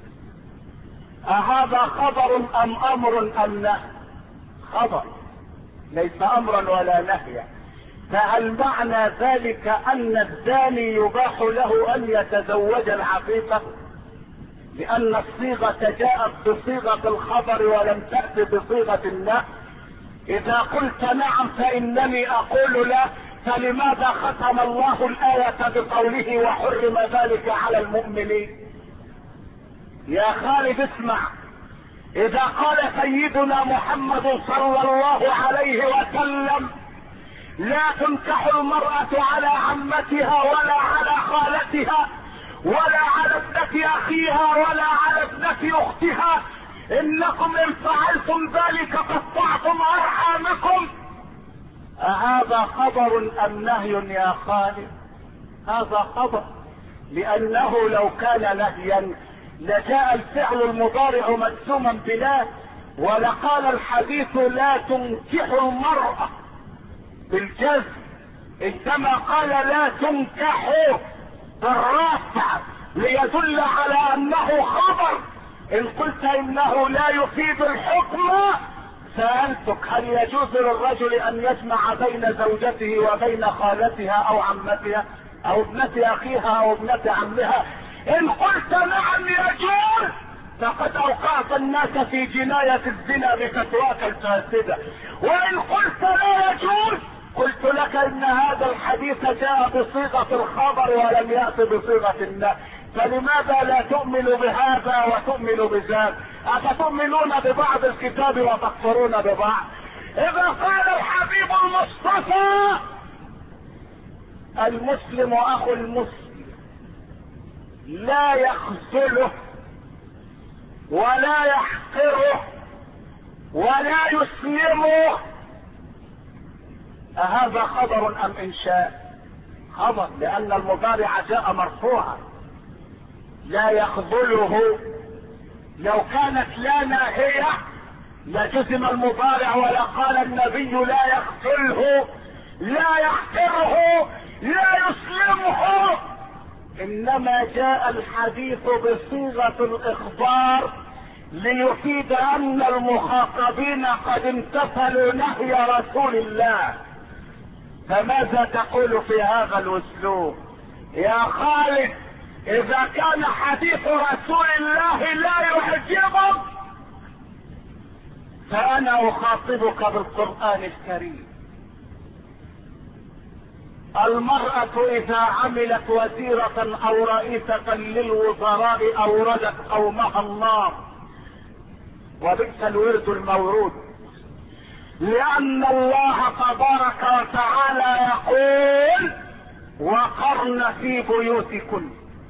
اهذا خبر ام امر ام نهي؟ خبر ليس امرا ولا نهيا. فهل معنى ذلك ان الزاني يباح له ان يتزوج العفيفة لان الصيغة جاءت بصيغة الخبر ولم تأتي بصيغة النهي؟ اذا قلت نعم فانني اقول لا، فلماذا ختم الله الآية بقوله وحرم ذلك على المؤمنين؟ يا خالد اسمع، اذا قال سيدنا محمد صلى الله عليه وسلم لا تنكح المرأة على عمتها ولا على خالتها ولا على ابنة اخيها ولا على ابنة اختها، انكم ان فعلتم ذلك قطعتم ارحامكم، أهذا خبر ام نهي يا خالد؟ هذا خبر، لانه لو كان نهيا لجاء الفعل المضارع مجزوما بلا، ولقال الحديث لا تنكح المرأة بالجزم، انما قال لا تنكح بالرفع ليدل على انه خبر. ان قلت انه لا يفيد الحكم سألتك هل يجوز للرجل ان يجمع بين زوجته وبين خالتها او عمتها او ابنة اخيها او ابنة عمها؟ ان قلت نعم يجوز فقد اوقعت الناس في جناية الزنا بفتواك الفاسدة، وان قلت لا يجوز قلت لك ان هذا الحديث جاء بصيغة الخبر ولم يأت بصيغة النهي، فلماذا لا تؤمن بهذا وتؤمن بذاك؟ أفتؤمنون ببعض الكتاب وتكفرون ببعض؟ إذا قال الحبيب المصطفى المسلم أخو المسلم لا يخذله ولا يحقره ولا يسلمه، أهذا خبر أم إنشاء؟ خبر، لأن المضارع جاء مرفوعا. لا يخذله لو كانت لا ناهية لجزم المضارع ولقال النبي لا يخذله لا يحقره لا يسلمه، انما جاء الحديث بصيغة الاخبار ليفيد ان المخاطبين قد امتثلوا نهي رسول الله. فماذا تقول في هذا الاسلوب يا خالد؟ اذا كان حديث رسول الله لا يعجبك فانا اخاطبك بالقرآن الكريم. المرأة اذا عملت وزيرة او رئيسة للوزراء اوردت قومها النار، وبئس الورد المورود، لان الله تبارك وتعالى يقول وقرن في بيوتكن.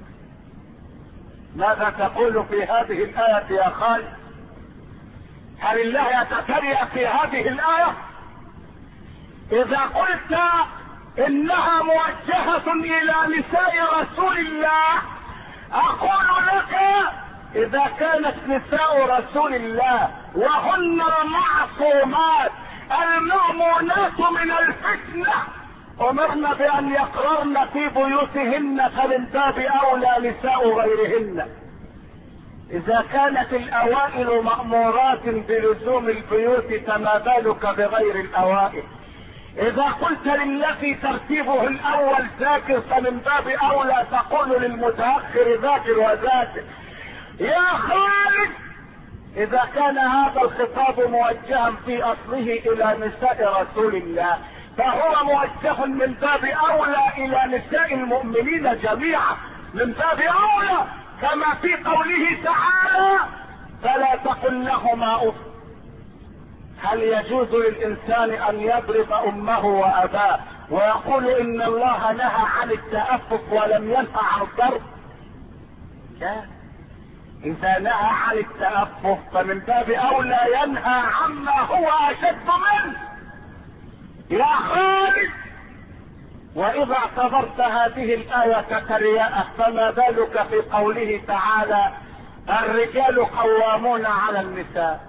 ماذا تقول في هذه الآية يا خالد؟ هل الله يتكرر في هذه الآية؟ إذا قلت إنها موجهة إلى نساء رسول الله أقول لك إذا كانت نساء رسول الله وهن المعصومات المأمونات من الفتنة أمرنا بأن يقررن في بيوتهن، فمن باب أولى نساء غيرهن. إذا كانت الأوائل مأمورات بلزوم البيوت فما بالك بغير الأوائل؟ إذا قلت للذي ترتيبه الأول ذاكر فمن باب أولى تقول للمتأخر ذاكر وذاكر. يا خالد إذا كان هذا الخطاب موجها في أصله إلى نساء رسول الله فهو موجه من باب اولى الى نساء المؤمنين جميعا، من باب اولى، كما في قوله تعالى فلا تقل لهما اف. هل يجوز للانسان ان يضرب امه واباه ويقول ان الله نهى عن التأفف ولم ينهى عن الضرب؟ لا، اذا نهى عن التأفف فمن باب اولى ينهى عما هو اشد منه يا خالد. واذا اعتبرت هذه الآية كرياء فما بالك في قوله تعالى الرجال قوامون على النساء؟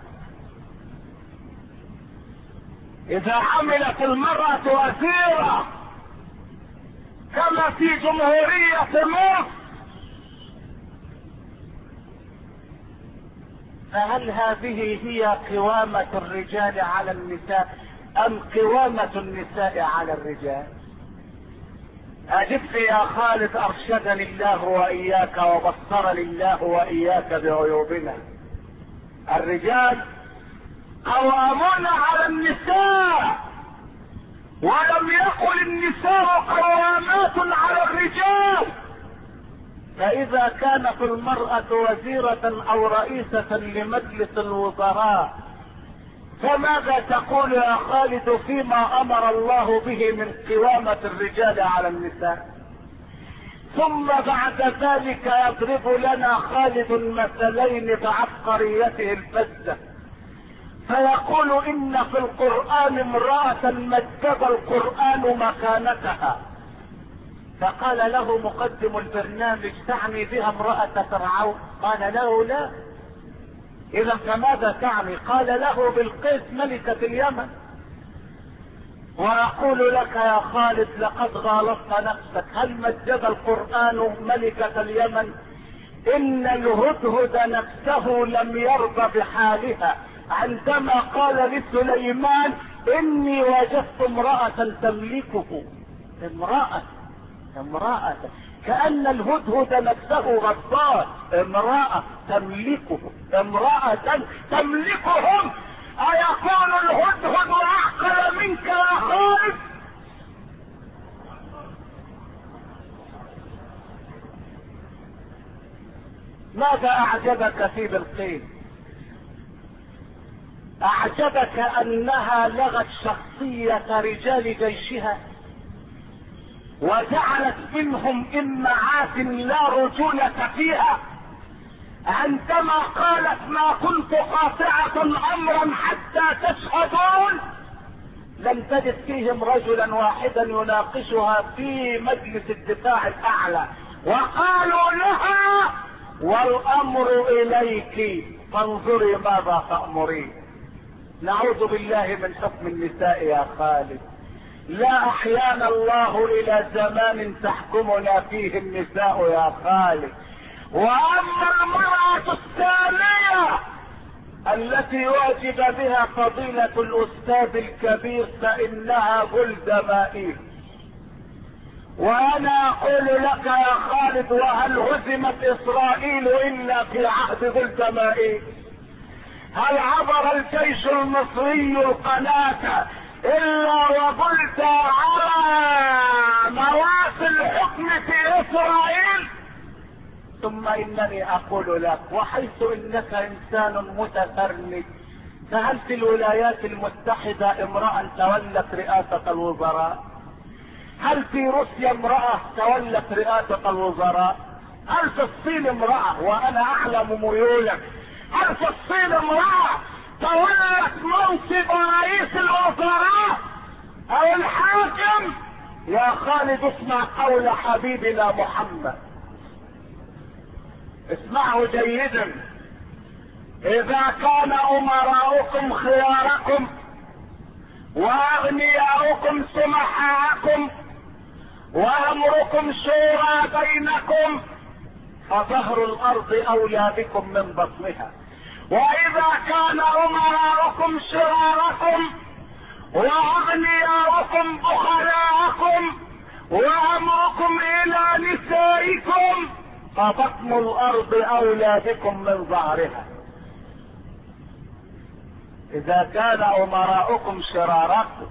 اذا عملت المرأة وزيرة كما في جمهورية مصر فهل هذه هي قوامة الرجال على النساء ام قوامة النساء على الرجال؟ اجبت يا خالد، ارشدني الله واياك وبصرني الله واياك بعيوبنا. الرجال قوامون على النساء، ولم يقل النساء قوامات على الرجال، فإذا كانت المرأة وزيرة أو رئيسة لمجلس الوزراء فماذا تقول يا خالد فيما أمر الله به من قوامة الرجال على النساء؟ ثم بعد ذلك يضرب لنا خالد مثلين بعبقريته الفذة، فيقول إن في القرآن امرأة مجد القرآن مكانتها. فقال له مقدم البرنامج: تعني بها امرأة فرعون؟ قال له: لا. إذا فماذا تعني؟ قال له: بلقيس ملكة اليمن. وأقول لك يا خالد لقد غالطت نفسك، هل مجد القرآن ملكة اليمن؟ إن الهدهد نفسه لم يرضى بحالها عندما قال لسليمان: إني وجدت امرأة تملكه. امرأة كأن الهدهد نفسه غضبان. امرأة تملكه، امرأة تملكهم. أيكون الهدهد أعقل منك يا خالد؟ ماذا أعجبك في بلقيس؟ أعجبك أنها لغت شخصية رجال جيشها وجعلت منهم إمعات لا رجولة فيها، عندما قالت: ما كنت قاطعة أمرا حتى تشهدون. لم تجد فيهم رجلا واحدا يناقشها في مجلس الدفاع الأعلى، وقالوا لها: والأمر إليك فانظري ماذا تأمرين. نعوذ بالله من حكم النساء يا خالد. لا أحيانا الله إلى زمان تحكمنا فيه النساء يا خالد. وأما المرأة الثانية التي واجب بها فضيلة الأستاذ الكبير فإنها جلد مائيل. وأنا أقول لك يا خالد: وهل هزمت إسرائيل إلا في عهد جلد مائيل؟ هل عبر الجيش المصري القناة إلا وقلت على نواصي الحكم في إسرائيل؟ ثم إنني أقول لك: وحيث إنك إنسان متفرد، فهل في الولايات المتحدة امرأة تولت رئاسة الوزراء؟ هل في روسيا امرأة تولت رئاسة الوزراء؟ هل في الصين امرأة؟ وأنا أعلم ميولك. هل في الصين امرأة تولت منصب رئيس الوزراء أو الحاكم؟ يا خالد اسمع قول حبيبنا محمد، اسمعه جيدا: إذا كان أمراؤكم خياركم وأغنياؤكم سمحاءكم وأمركم شورى بينكم فظهر الأرض أولى بكم من بطنها. وإذا كان أمراؤكم شراركم وأغنياؤكم بخلاءكم وأمركم إلى نسائكم فبطن الأرض أولى بكم من ظهرها. إذا كان أمراؤكم شراركم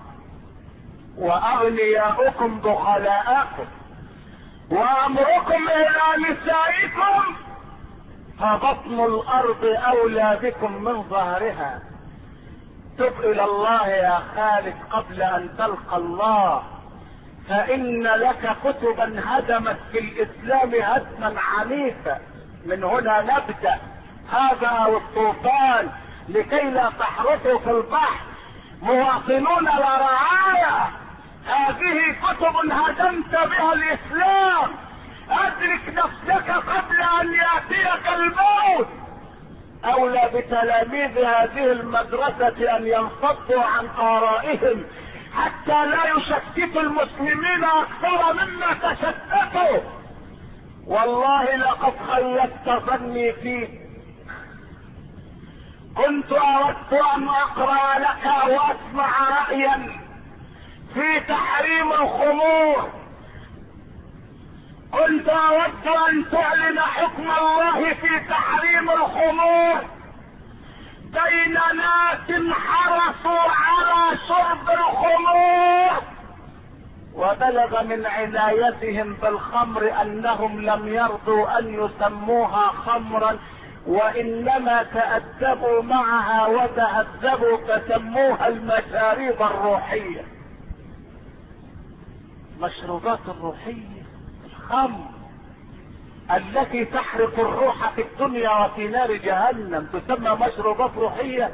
وأغنياؤكم بخلاءكم وأمركم إلى نسائكم فبطن الأرض أولى بكم من ظهرها. تب إلى الله يا خالد قبل أن تلقى الله، فإن لك كتبا هدمت في الإسلام هدما عنيفا. من هنا نبدأ هذا أو الطوفان لكي لا تحرقوا في البحر مواطنون لا رعاية. هذه كتب هدمت بها الإسلام. أدرك نفسك قبل أن يأتيك الموت. أولى بتلاميذ هذه المدرسة أن ينفضوا عن آرائهم حتى لا يشتتوا المسلمين أكثر مما تشتتوا. والله لقد خيبت ظني فيك. كنت أردت أن أقرأ لك وأسمع رأيا في تحريم الخمور. كنت أود أن تعلن حكم الله في تحريم الخمور بين ناس حرصوا على شرب الخمور وبلغ من عنايتهم بالخمر انهم لم يرضوا ان يسموها خمرا، وانما تأدبوا معها وتهذبوا فسموها المشاريب الروحية. مشروبات الروحية، الخمر التي تحرق الروح في الدنيا وفي نار جهنم تسمى مشروبات روحية.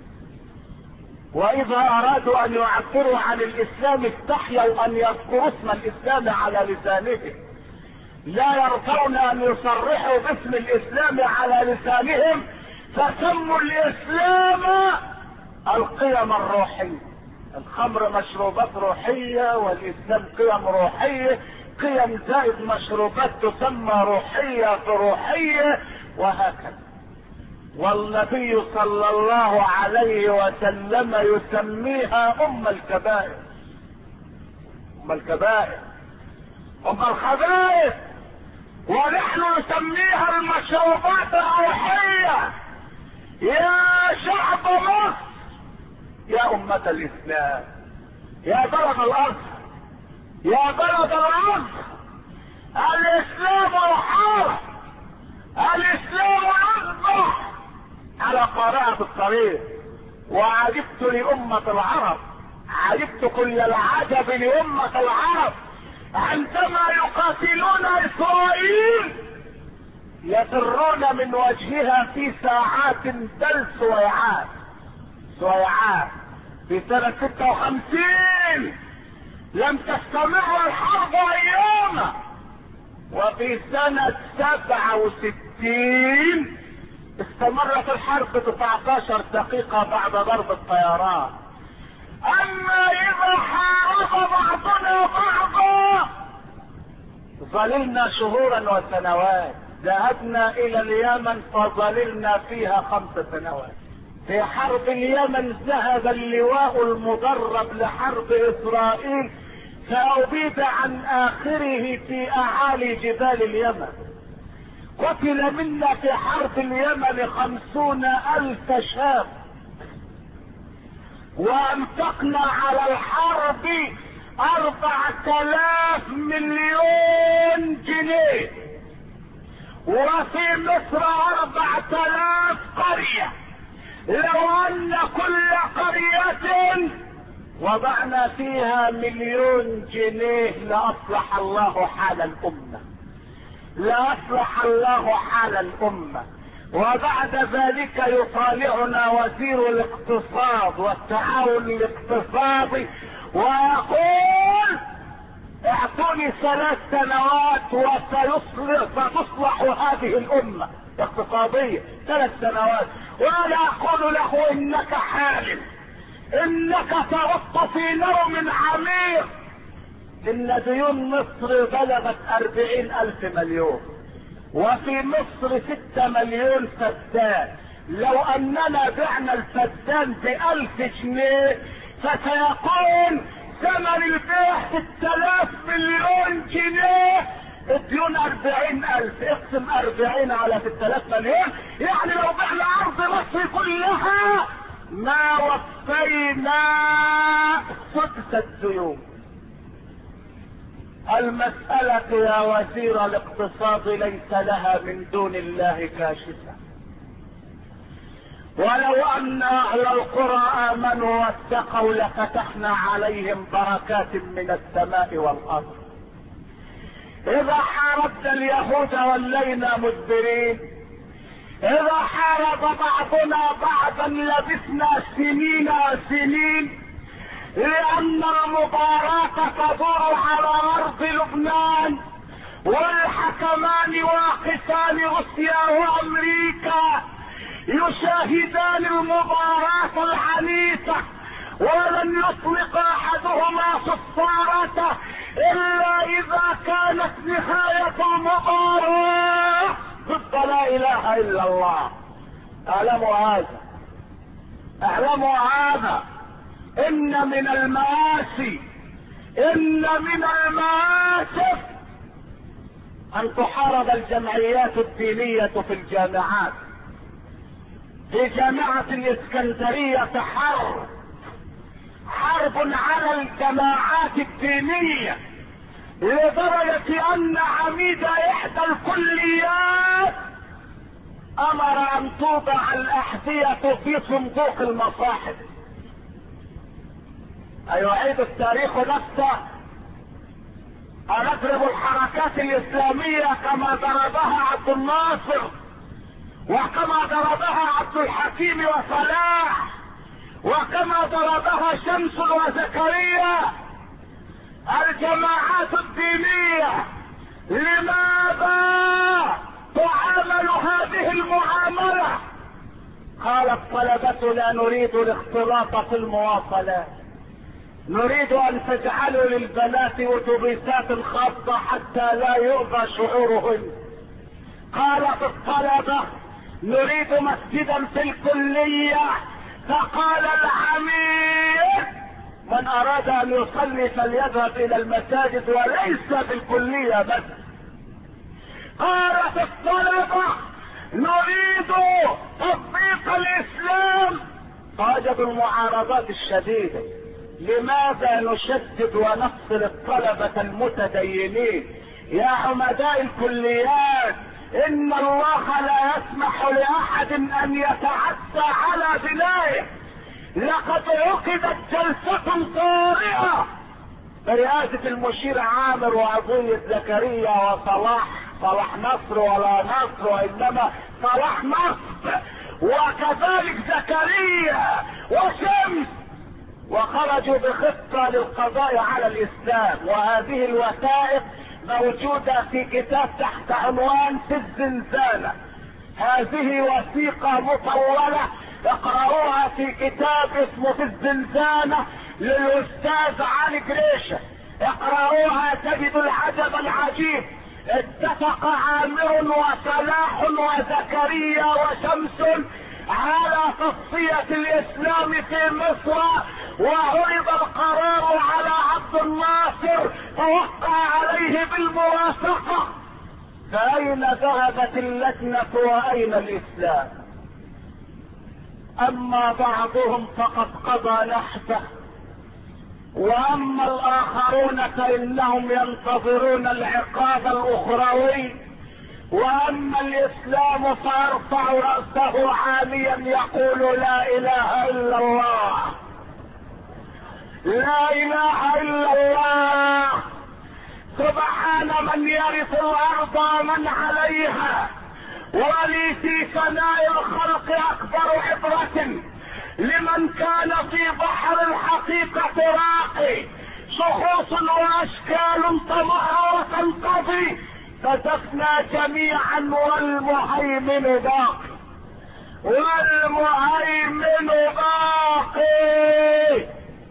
واذا ارادوا ان يعبروا عن الاسلام استحيوا ان يذكروا اسم الاسلام على لسانهم، لا يرضون ان يصرحوا باسم الاسلام على لسانهم، فسموا الاسلام القيم الروحية. الخمر مشروبات روحية والاسلام قيم روحية، قيم زائد مشروبات تسمى روحية في روحية، وهكذا. والنبي صلى الله عليه وسلم يسميها ام الكبائر، ام الكبائر، ام الخبائث، ونحن نسميها المشروبات الروحية. يا شعب مصر، يا امة الاسلام، يا بلد الارض، يا بلد الارض، الاسلام حار، الاسلام يصبح على قارعة الطريق. وعجبت لأمة العرب، عجبت كل العجب لأمة العرب عندما يقاتلون إسرائيل يفرون من وجهها في ساعات بل سويعات. في سنة 56 لم تستمر الحرب أياما، وفي سنة 67 استمرت الحرب 19 دقيقة بعد ضرب الطيران. اما اذا حارب بعضنا بعضا ظللنا شهورا وسنوات. ذهبنا الى اليمن فظللنا فيها 5 سنوات. في حرب اليمن ذهب اللواء المدرب لحرب اسرائيل فأبيد عن اخره في اعالي جبال اليمن. قتل منا في حرب اليمن 50,000 شاب، وانفقنا على الحرب 4,000 مليون جنيه، وفي مصر 4,000 قرية. لو ان كل قرية وضعنا فيها 1,000,000 جنيه لأصلح الله حال الأمة، لأصلح الله حال الأمة. وبعد ذلك يطالعنا وزير الاقتصاد والتعاون الاقتصادي ويقول اعطوني 3 سنوات وستصلح هذه الأمة اقتصادية. 3 سنوات. وأنا أقول له إنك حالم، إنك تغط في نوم عميق. إن ديون مصر بلغت 40,000 مليون، وفي مصر 6 مليون فدان. لو اننا بعنا الفدان ب1000 جنيه فسيكون ثمن البيع 6,000 مليون جنيه. الديون 40,000، اقسم 40 على 6,000 مليون، يعني لو بعنا ارض مصر كلها ما وفينا سدس الديون. المسألة يا وزير الاقتصاد ليس لها من دون الله كاشفة. ولو ان اهل القرى امنوا واتقوا لفتحنا عليهم بركات من السماء والارض. اذا حاربنا اليهود ولينا مدبرين، اذا حارب بعضنا بعضا لبثنا سنين وسنين، لان المباراة تدور على ارض لبنان، والحكمان واقفان روسيا وامريكا يشاهدان المباراة العنيفة، ولن يطلق احدهما صفارته الا اذا كانت نهاية المباراة ضد لا اله الا الله. اعلموا هذا، اعلموا هذا. ان من المآسي، ان من المآسف ان تحارب الجمعيات الدينية في الجامعات. في جامعة الاسكندرية حرب على الجماعات الدينية، لدرجة ان عميد احدى الكليات امر ان توضع الاحذية في صندوق المصاحف. ايعيد التاريخ نفسه، نضرب الحركات الاسلامية كما ضربها عبد الناصر وكما ضربها عبد الحكيم وصلاح وكما ضربها شمس وزكريا. الجماعات الدينية لماذا تعامل هذه المعاملة؟ قال الطلبة لا نريد الاختلاط في المواصلات، نريد ان تجعلوا للبنات اتوبيسات خاصة حتى لا يؤذى شعورهن. قالت الطلبة نريد مسجدا في الكلية، فقال العميد من اراد ان يصلي فليذهب الى المساجد وليس في الكلية بس. قالت الطلبة نريد تطبيق الاسلام، فوجدوا المعارضات الشديدة. لماذا نشدد ونفصل الطلبة المتدينين؟ يا عمداء الكليات، ان الله لا يسمح لاحد ان يتعدى على بنائه. لقد عقدت جلسة طارئة برئاسة المشير عامر وعضوية زكريا صلاح نصر ولا نصر وانما صلاح نصر، وكذلك زكريا وشمس، وخرجوا بخطة للقضاء على الاسلام. وهذه الوثائق موجودة في كتاب تحت عنوان في الزنزانة. هذه وثيقة مطولة اقرأوها في كتاب اسمه في الزنزانة للأستاذ علي قريشة، اقرأوها تجدوا العجب العجيب. اتفق عامر وصلاح وزكريا وشمس على تصفية الاسلام في مصر، وعرض القرار على عبد الناصر فوقع عليه بالموافقة. فأين ذهبت اللجنة وأين الإسلام؟ أما بعضهم فقد قضى نحبه، وأما الآخرون فإنهم ينتظرون العقاب الأخروي. وأما الإسلام فيرفع رأسه عاليا يقول لا إله إلا الله، لا إله إلا الله، سبحان من يرث الأرض ومن عليها، ولي في ثناء الخلق أكبر عبرة لمن كان في بحر الحقيقة راقي، شخوص وأشكال تمر وتنقضي، فتفنى جميعا والمهيمن باقي، والمهيمن باقي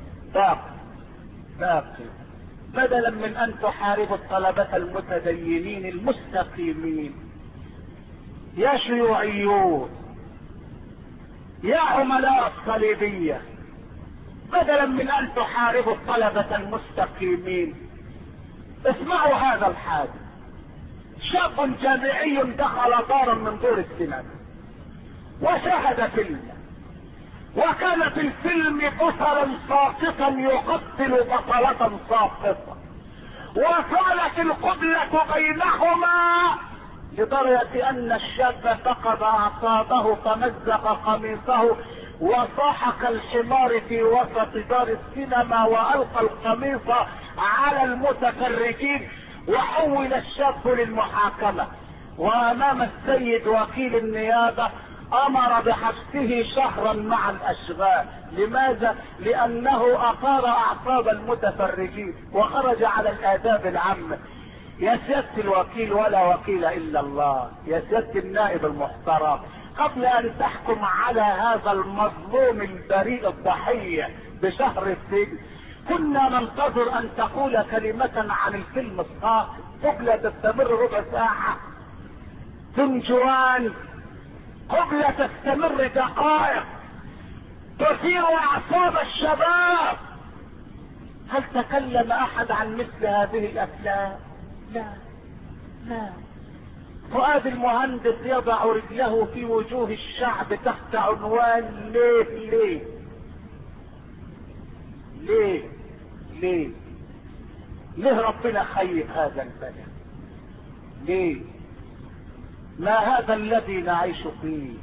باقي. بدلا من ان تحاربوا الطلبة المتدينين المستقيمين، يا شيوعيون، يا عملاء الصليبية، بدلا من ان تحاربوا الطلبة المستقيمين، اسمعوا هذا الحادث. شاب جامعي دخل دارا من دور السينما وشاهد فيلم، وكان في الفيلم بطلا ساقطا يقتل بطلة ساقطة، وكانت القبلة بينهما لدرجة ان الشاب فقد اعصابه فمزق قميصه وصاح كالحمار في وسط دار السينما والقى القميص على المتفرجين، وحول الشاب للمحاكمة. وامام السيد وكيل النيابة امر بحبسه شهرا مع الاشغال. لماذا؟ لانه اثار اعصاب المتفرجين وخرج على الاداب العامة. يا سيادة الوكيل ولا وكيل الا الله، يا سيادة النائب المحترم، قبل ان تحكم على هذا المظلوم البريء الضحية بشهر السجن كنا ننتظر ان تقول كلمة عن الفيلم الساقط قبل تستمر ربع ساعة، فنجوان قبل تستمر دقائق، تثير اعصاب الشباب. هل تكلم احد عن مثل هذه الافلام؟ لا. فؤاد المهندس يضع رجله في وجوه الشعب تحت عنوان ليه ليه ليه ليه ربنا خيب هذا البلد؟ ليه؟ ما هذا الذي نعيش فيه؟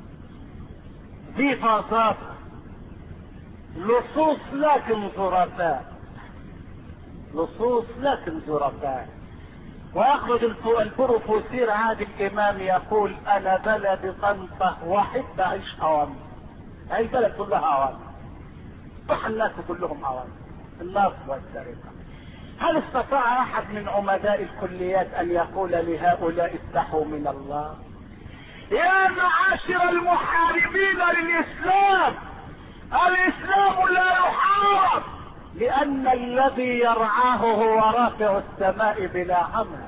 في فاضات لصوص لكن ظرفاء، لصوص لكن ظرفاء. ويخرج البروفيسور عادل امام يقول انا بلدي طنطا واحب اعيش اوام. هاي البلد كلها اوام، الناس كلهم اوام، الناس والسرقه. هل استطاع احد من عمداء الكليات ان يقول لهؤلاء استحوا من الله؟ يا معاشر المحاربين للاسلام، الاسلام لا يحارب، لان الذي يرعاه هو رافع السماء بلا عمل.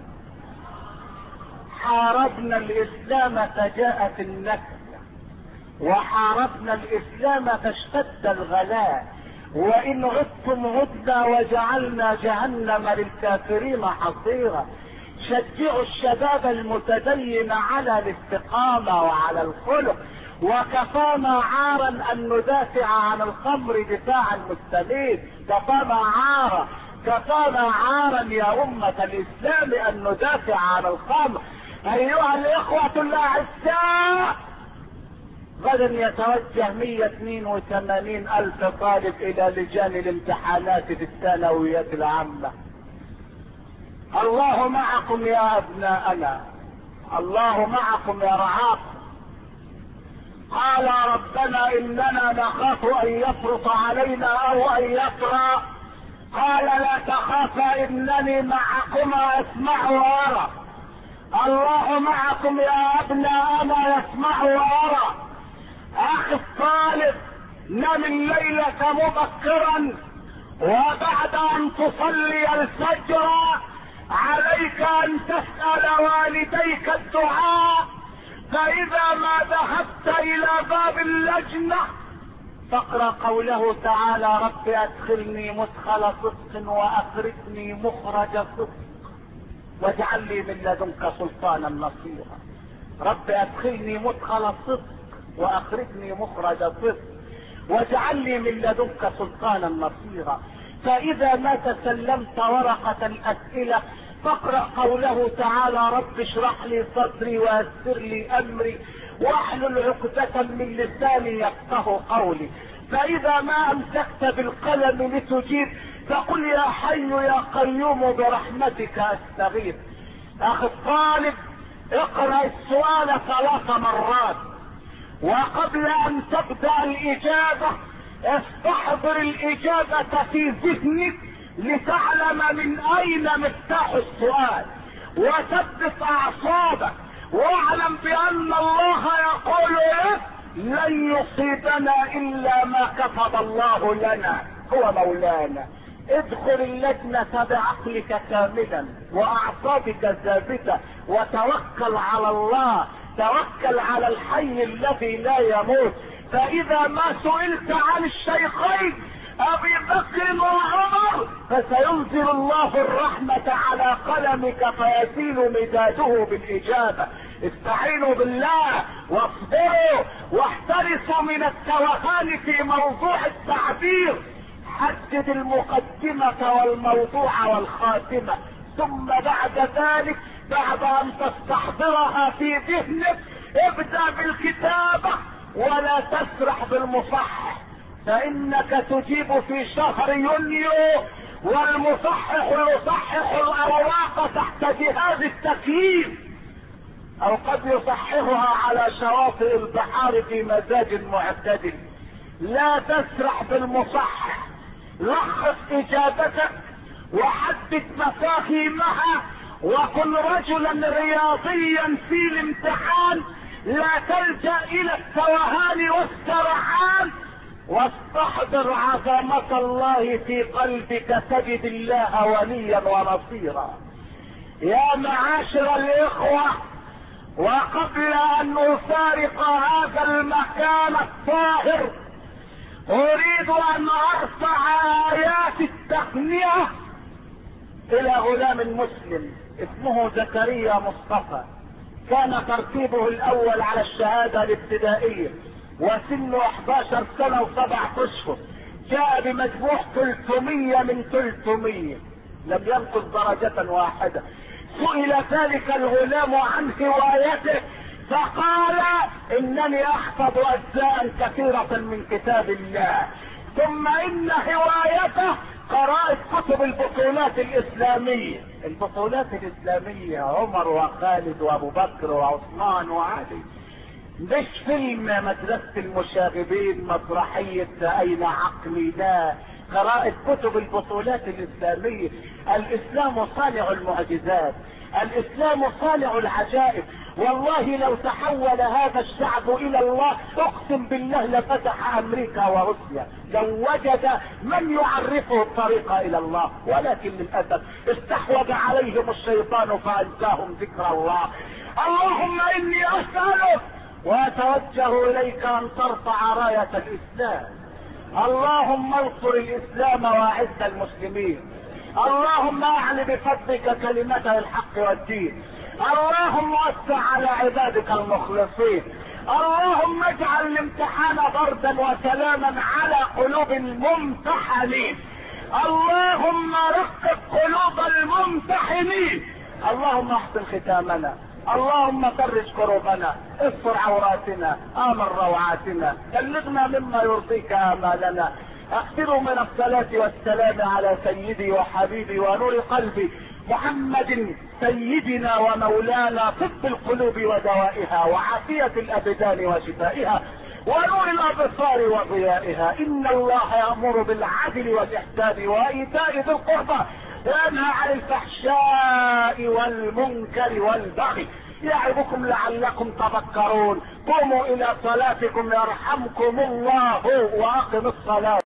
حاربنا الاسلام فجاءت النكسة، وحاربنا الاسلام فاشتد الغلاء، وان عدتم عدنا وجعلنا جهنم للكافرين حصيرا. شجعوا الشباب المتدين على الاستقامة وعلى الخلق، وكفانا عارا ان ندافع عن الخمر دفاعا مستميت. كفانا عارا يا امة الاسلام ان ندافع عن الخمر. ايها الاخوة الاعزاء، غدا يتوجه 182 الف طالب الى لجان الامتحانات في الثانويات العامة. الله معكم يا ابناءنا، الله معكم يا رعاكم. قال ربنا اننا نخاف ان يفرط علينا او ان يطغى، قال لا تخافا انني معكما اسمع وارى. الله معكم يا ابناءنا يسمع وارى. اخي الطالب، نم الليلة مبكرا، وبعد ان تصلي الفجر عليك ان تسأل والديك الدعاء. فاذا ما ذهبت الى باب اللجنة فاقرأ قوله تعالى رب ادخلني مدخل صدق واخرجني مخرج صدق واجعل لي من لدنك سلطانا نصيرا. رب ادخلني مدخل صدق واخرجني مخرج صدق واجعل لي من لدنك سلطانا نصيرا. فاذا ما تسلمت ورقة الاسئلة فاقرأ قوله تعالى رب اشرح لي صدري ويسر لي امري واحلل عقدة من لساني يفقه قولي. فاذا ما امسكت بالقلم لتجيب فقل يا حي يا قيوم برحمتك استغيث. اخي الطالب، اقرأ السؤال 3 مرات، وقبل ان تبدأ الاجابة استحضر الاجابة في ذهنك لتعلم من اين مفتاح السؤال، وثبت اعصابك، واعلم بان الله يقول لك لن يصيبنا الا ما كتب الله لنا، هو مولانا. ادخل اللجنة بعقلك كاملا واعصابك ثابتة، وتوكل على الله، توكل على الحي الذي لا يموت. فاذا ما سئلت عن الشيخين ابي بكر وعمر فسينزل الله الرحمة على قلمك فيزيل مداده بالاجابة. استعينوا بالله واصبروا واحترسوا من التوهان في موضوع التعبير. حدد المقدمة والموضوع والخاتمة، ثم بعد ذلك بعد ان تستحضرها في ذهنك ابدأ بالكتابة ولا تسرح بالمصحح، فانك تجيب في شهر يونيو والمصحح يصحح الاوراق تحت جهاز التكييف، او قد يصححها على شواطئ البحار في مزاج معتدل. لا تسرح بالمصحح، لخص اجابتك وحدد مفاهيمها، وكن رجلا رياضيا في الامتحان، لا تلجأ الى التوهان والسرحان، واستحضر عظمة الله في قلبك تجد الله وليا ونصيرا. يا معاشر الاخوة، وقبل ان افارق هذا المكان الطاهر اريد ان ارفع ايات التهنئة الى غلام مسلم اسمه زكريا مصطفى. كان ترتيبه الاول على الشهادة الابتدائية وسنه 11 سنة و7 اشهر. جاء بمجموع 300 من 300، لم ينقص درجة واحدة. سئل ذلك الغلام عن هوايته فقال انني احفظ اجزاء كثيرة من كتاب الله، ثم ان هوايته قراءة كتب البطولات الاسلامية. البطولات الاسلامية عمر وخالد وابو بكر وعثمان وعلي، مش فيلم مدرسة المشاغبين مسرحية اين عقلي، لا، قراءة كتب البطولات الاسلامية. الاسلام صانع المعجزات، الاسلام صانع العجائب. والله لو تحول هذا الشعب الى الله اقسم بالله لفتح امريكا وروسيا لو وجد من يعرفه الطريق الى الله، ولكن للاسف استحوذ عليهم الشيطان فانساهم ذكر الله. اللهم اني اسالك واتوجه اليك ان ترفع راية الاسلام. اللهم انصر الاسلام واعز المسلمين. اللهم اعل بفضلك كلمته الحق والدين. اللهم وسع على عبادك المخلصين. اللهم اجعل الامتحان بردا وسلاما على قلوب الممتحنين. اللهم رقق قلوب الممتحنين. اللهم احسن ختامنا. اللهم فرج كروبنا، استر عوراتنا، امن روعاتنا، بلغنا مما يرضيك امالنا. اكثروا من الصلاة والسلام على سيدي وحبيبي ونور قلبي محمد سيدنا ومولانا، طب القلوب ودوائها وعافية الابدان وشفائها ونور الابصار وضيائها. ان الله يأمر بالعدل والاحسان وايتاء ذي القربى وينهى عن الفحشاء والمنكر والبغي يعظكم لعلكم تذكرون. قوموا الى صلاتكم يرحمكم الله واقم الصلاة.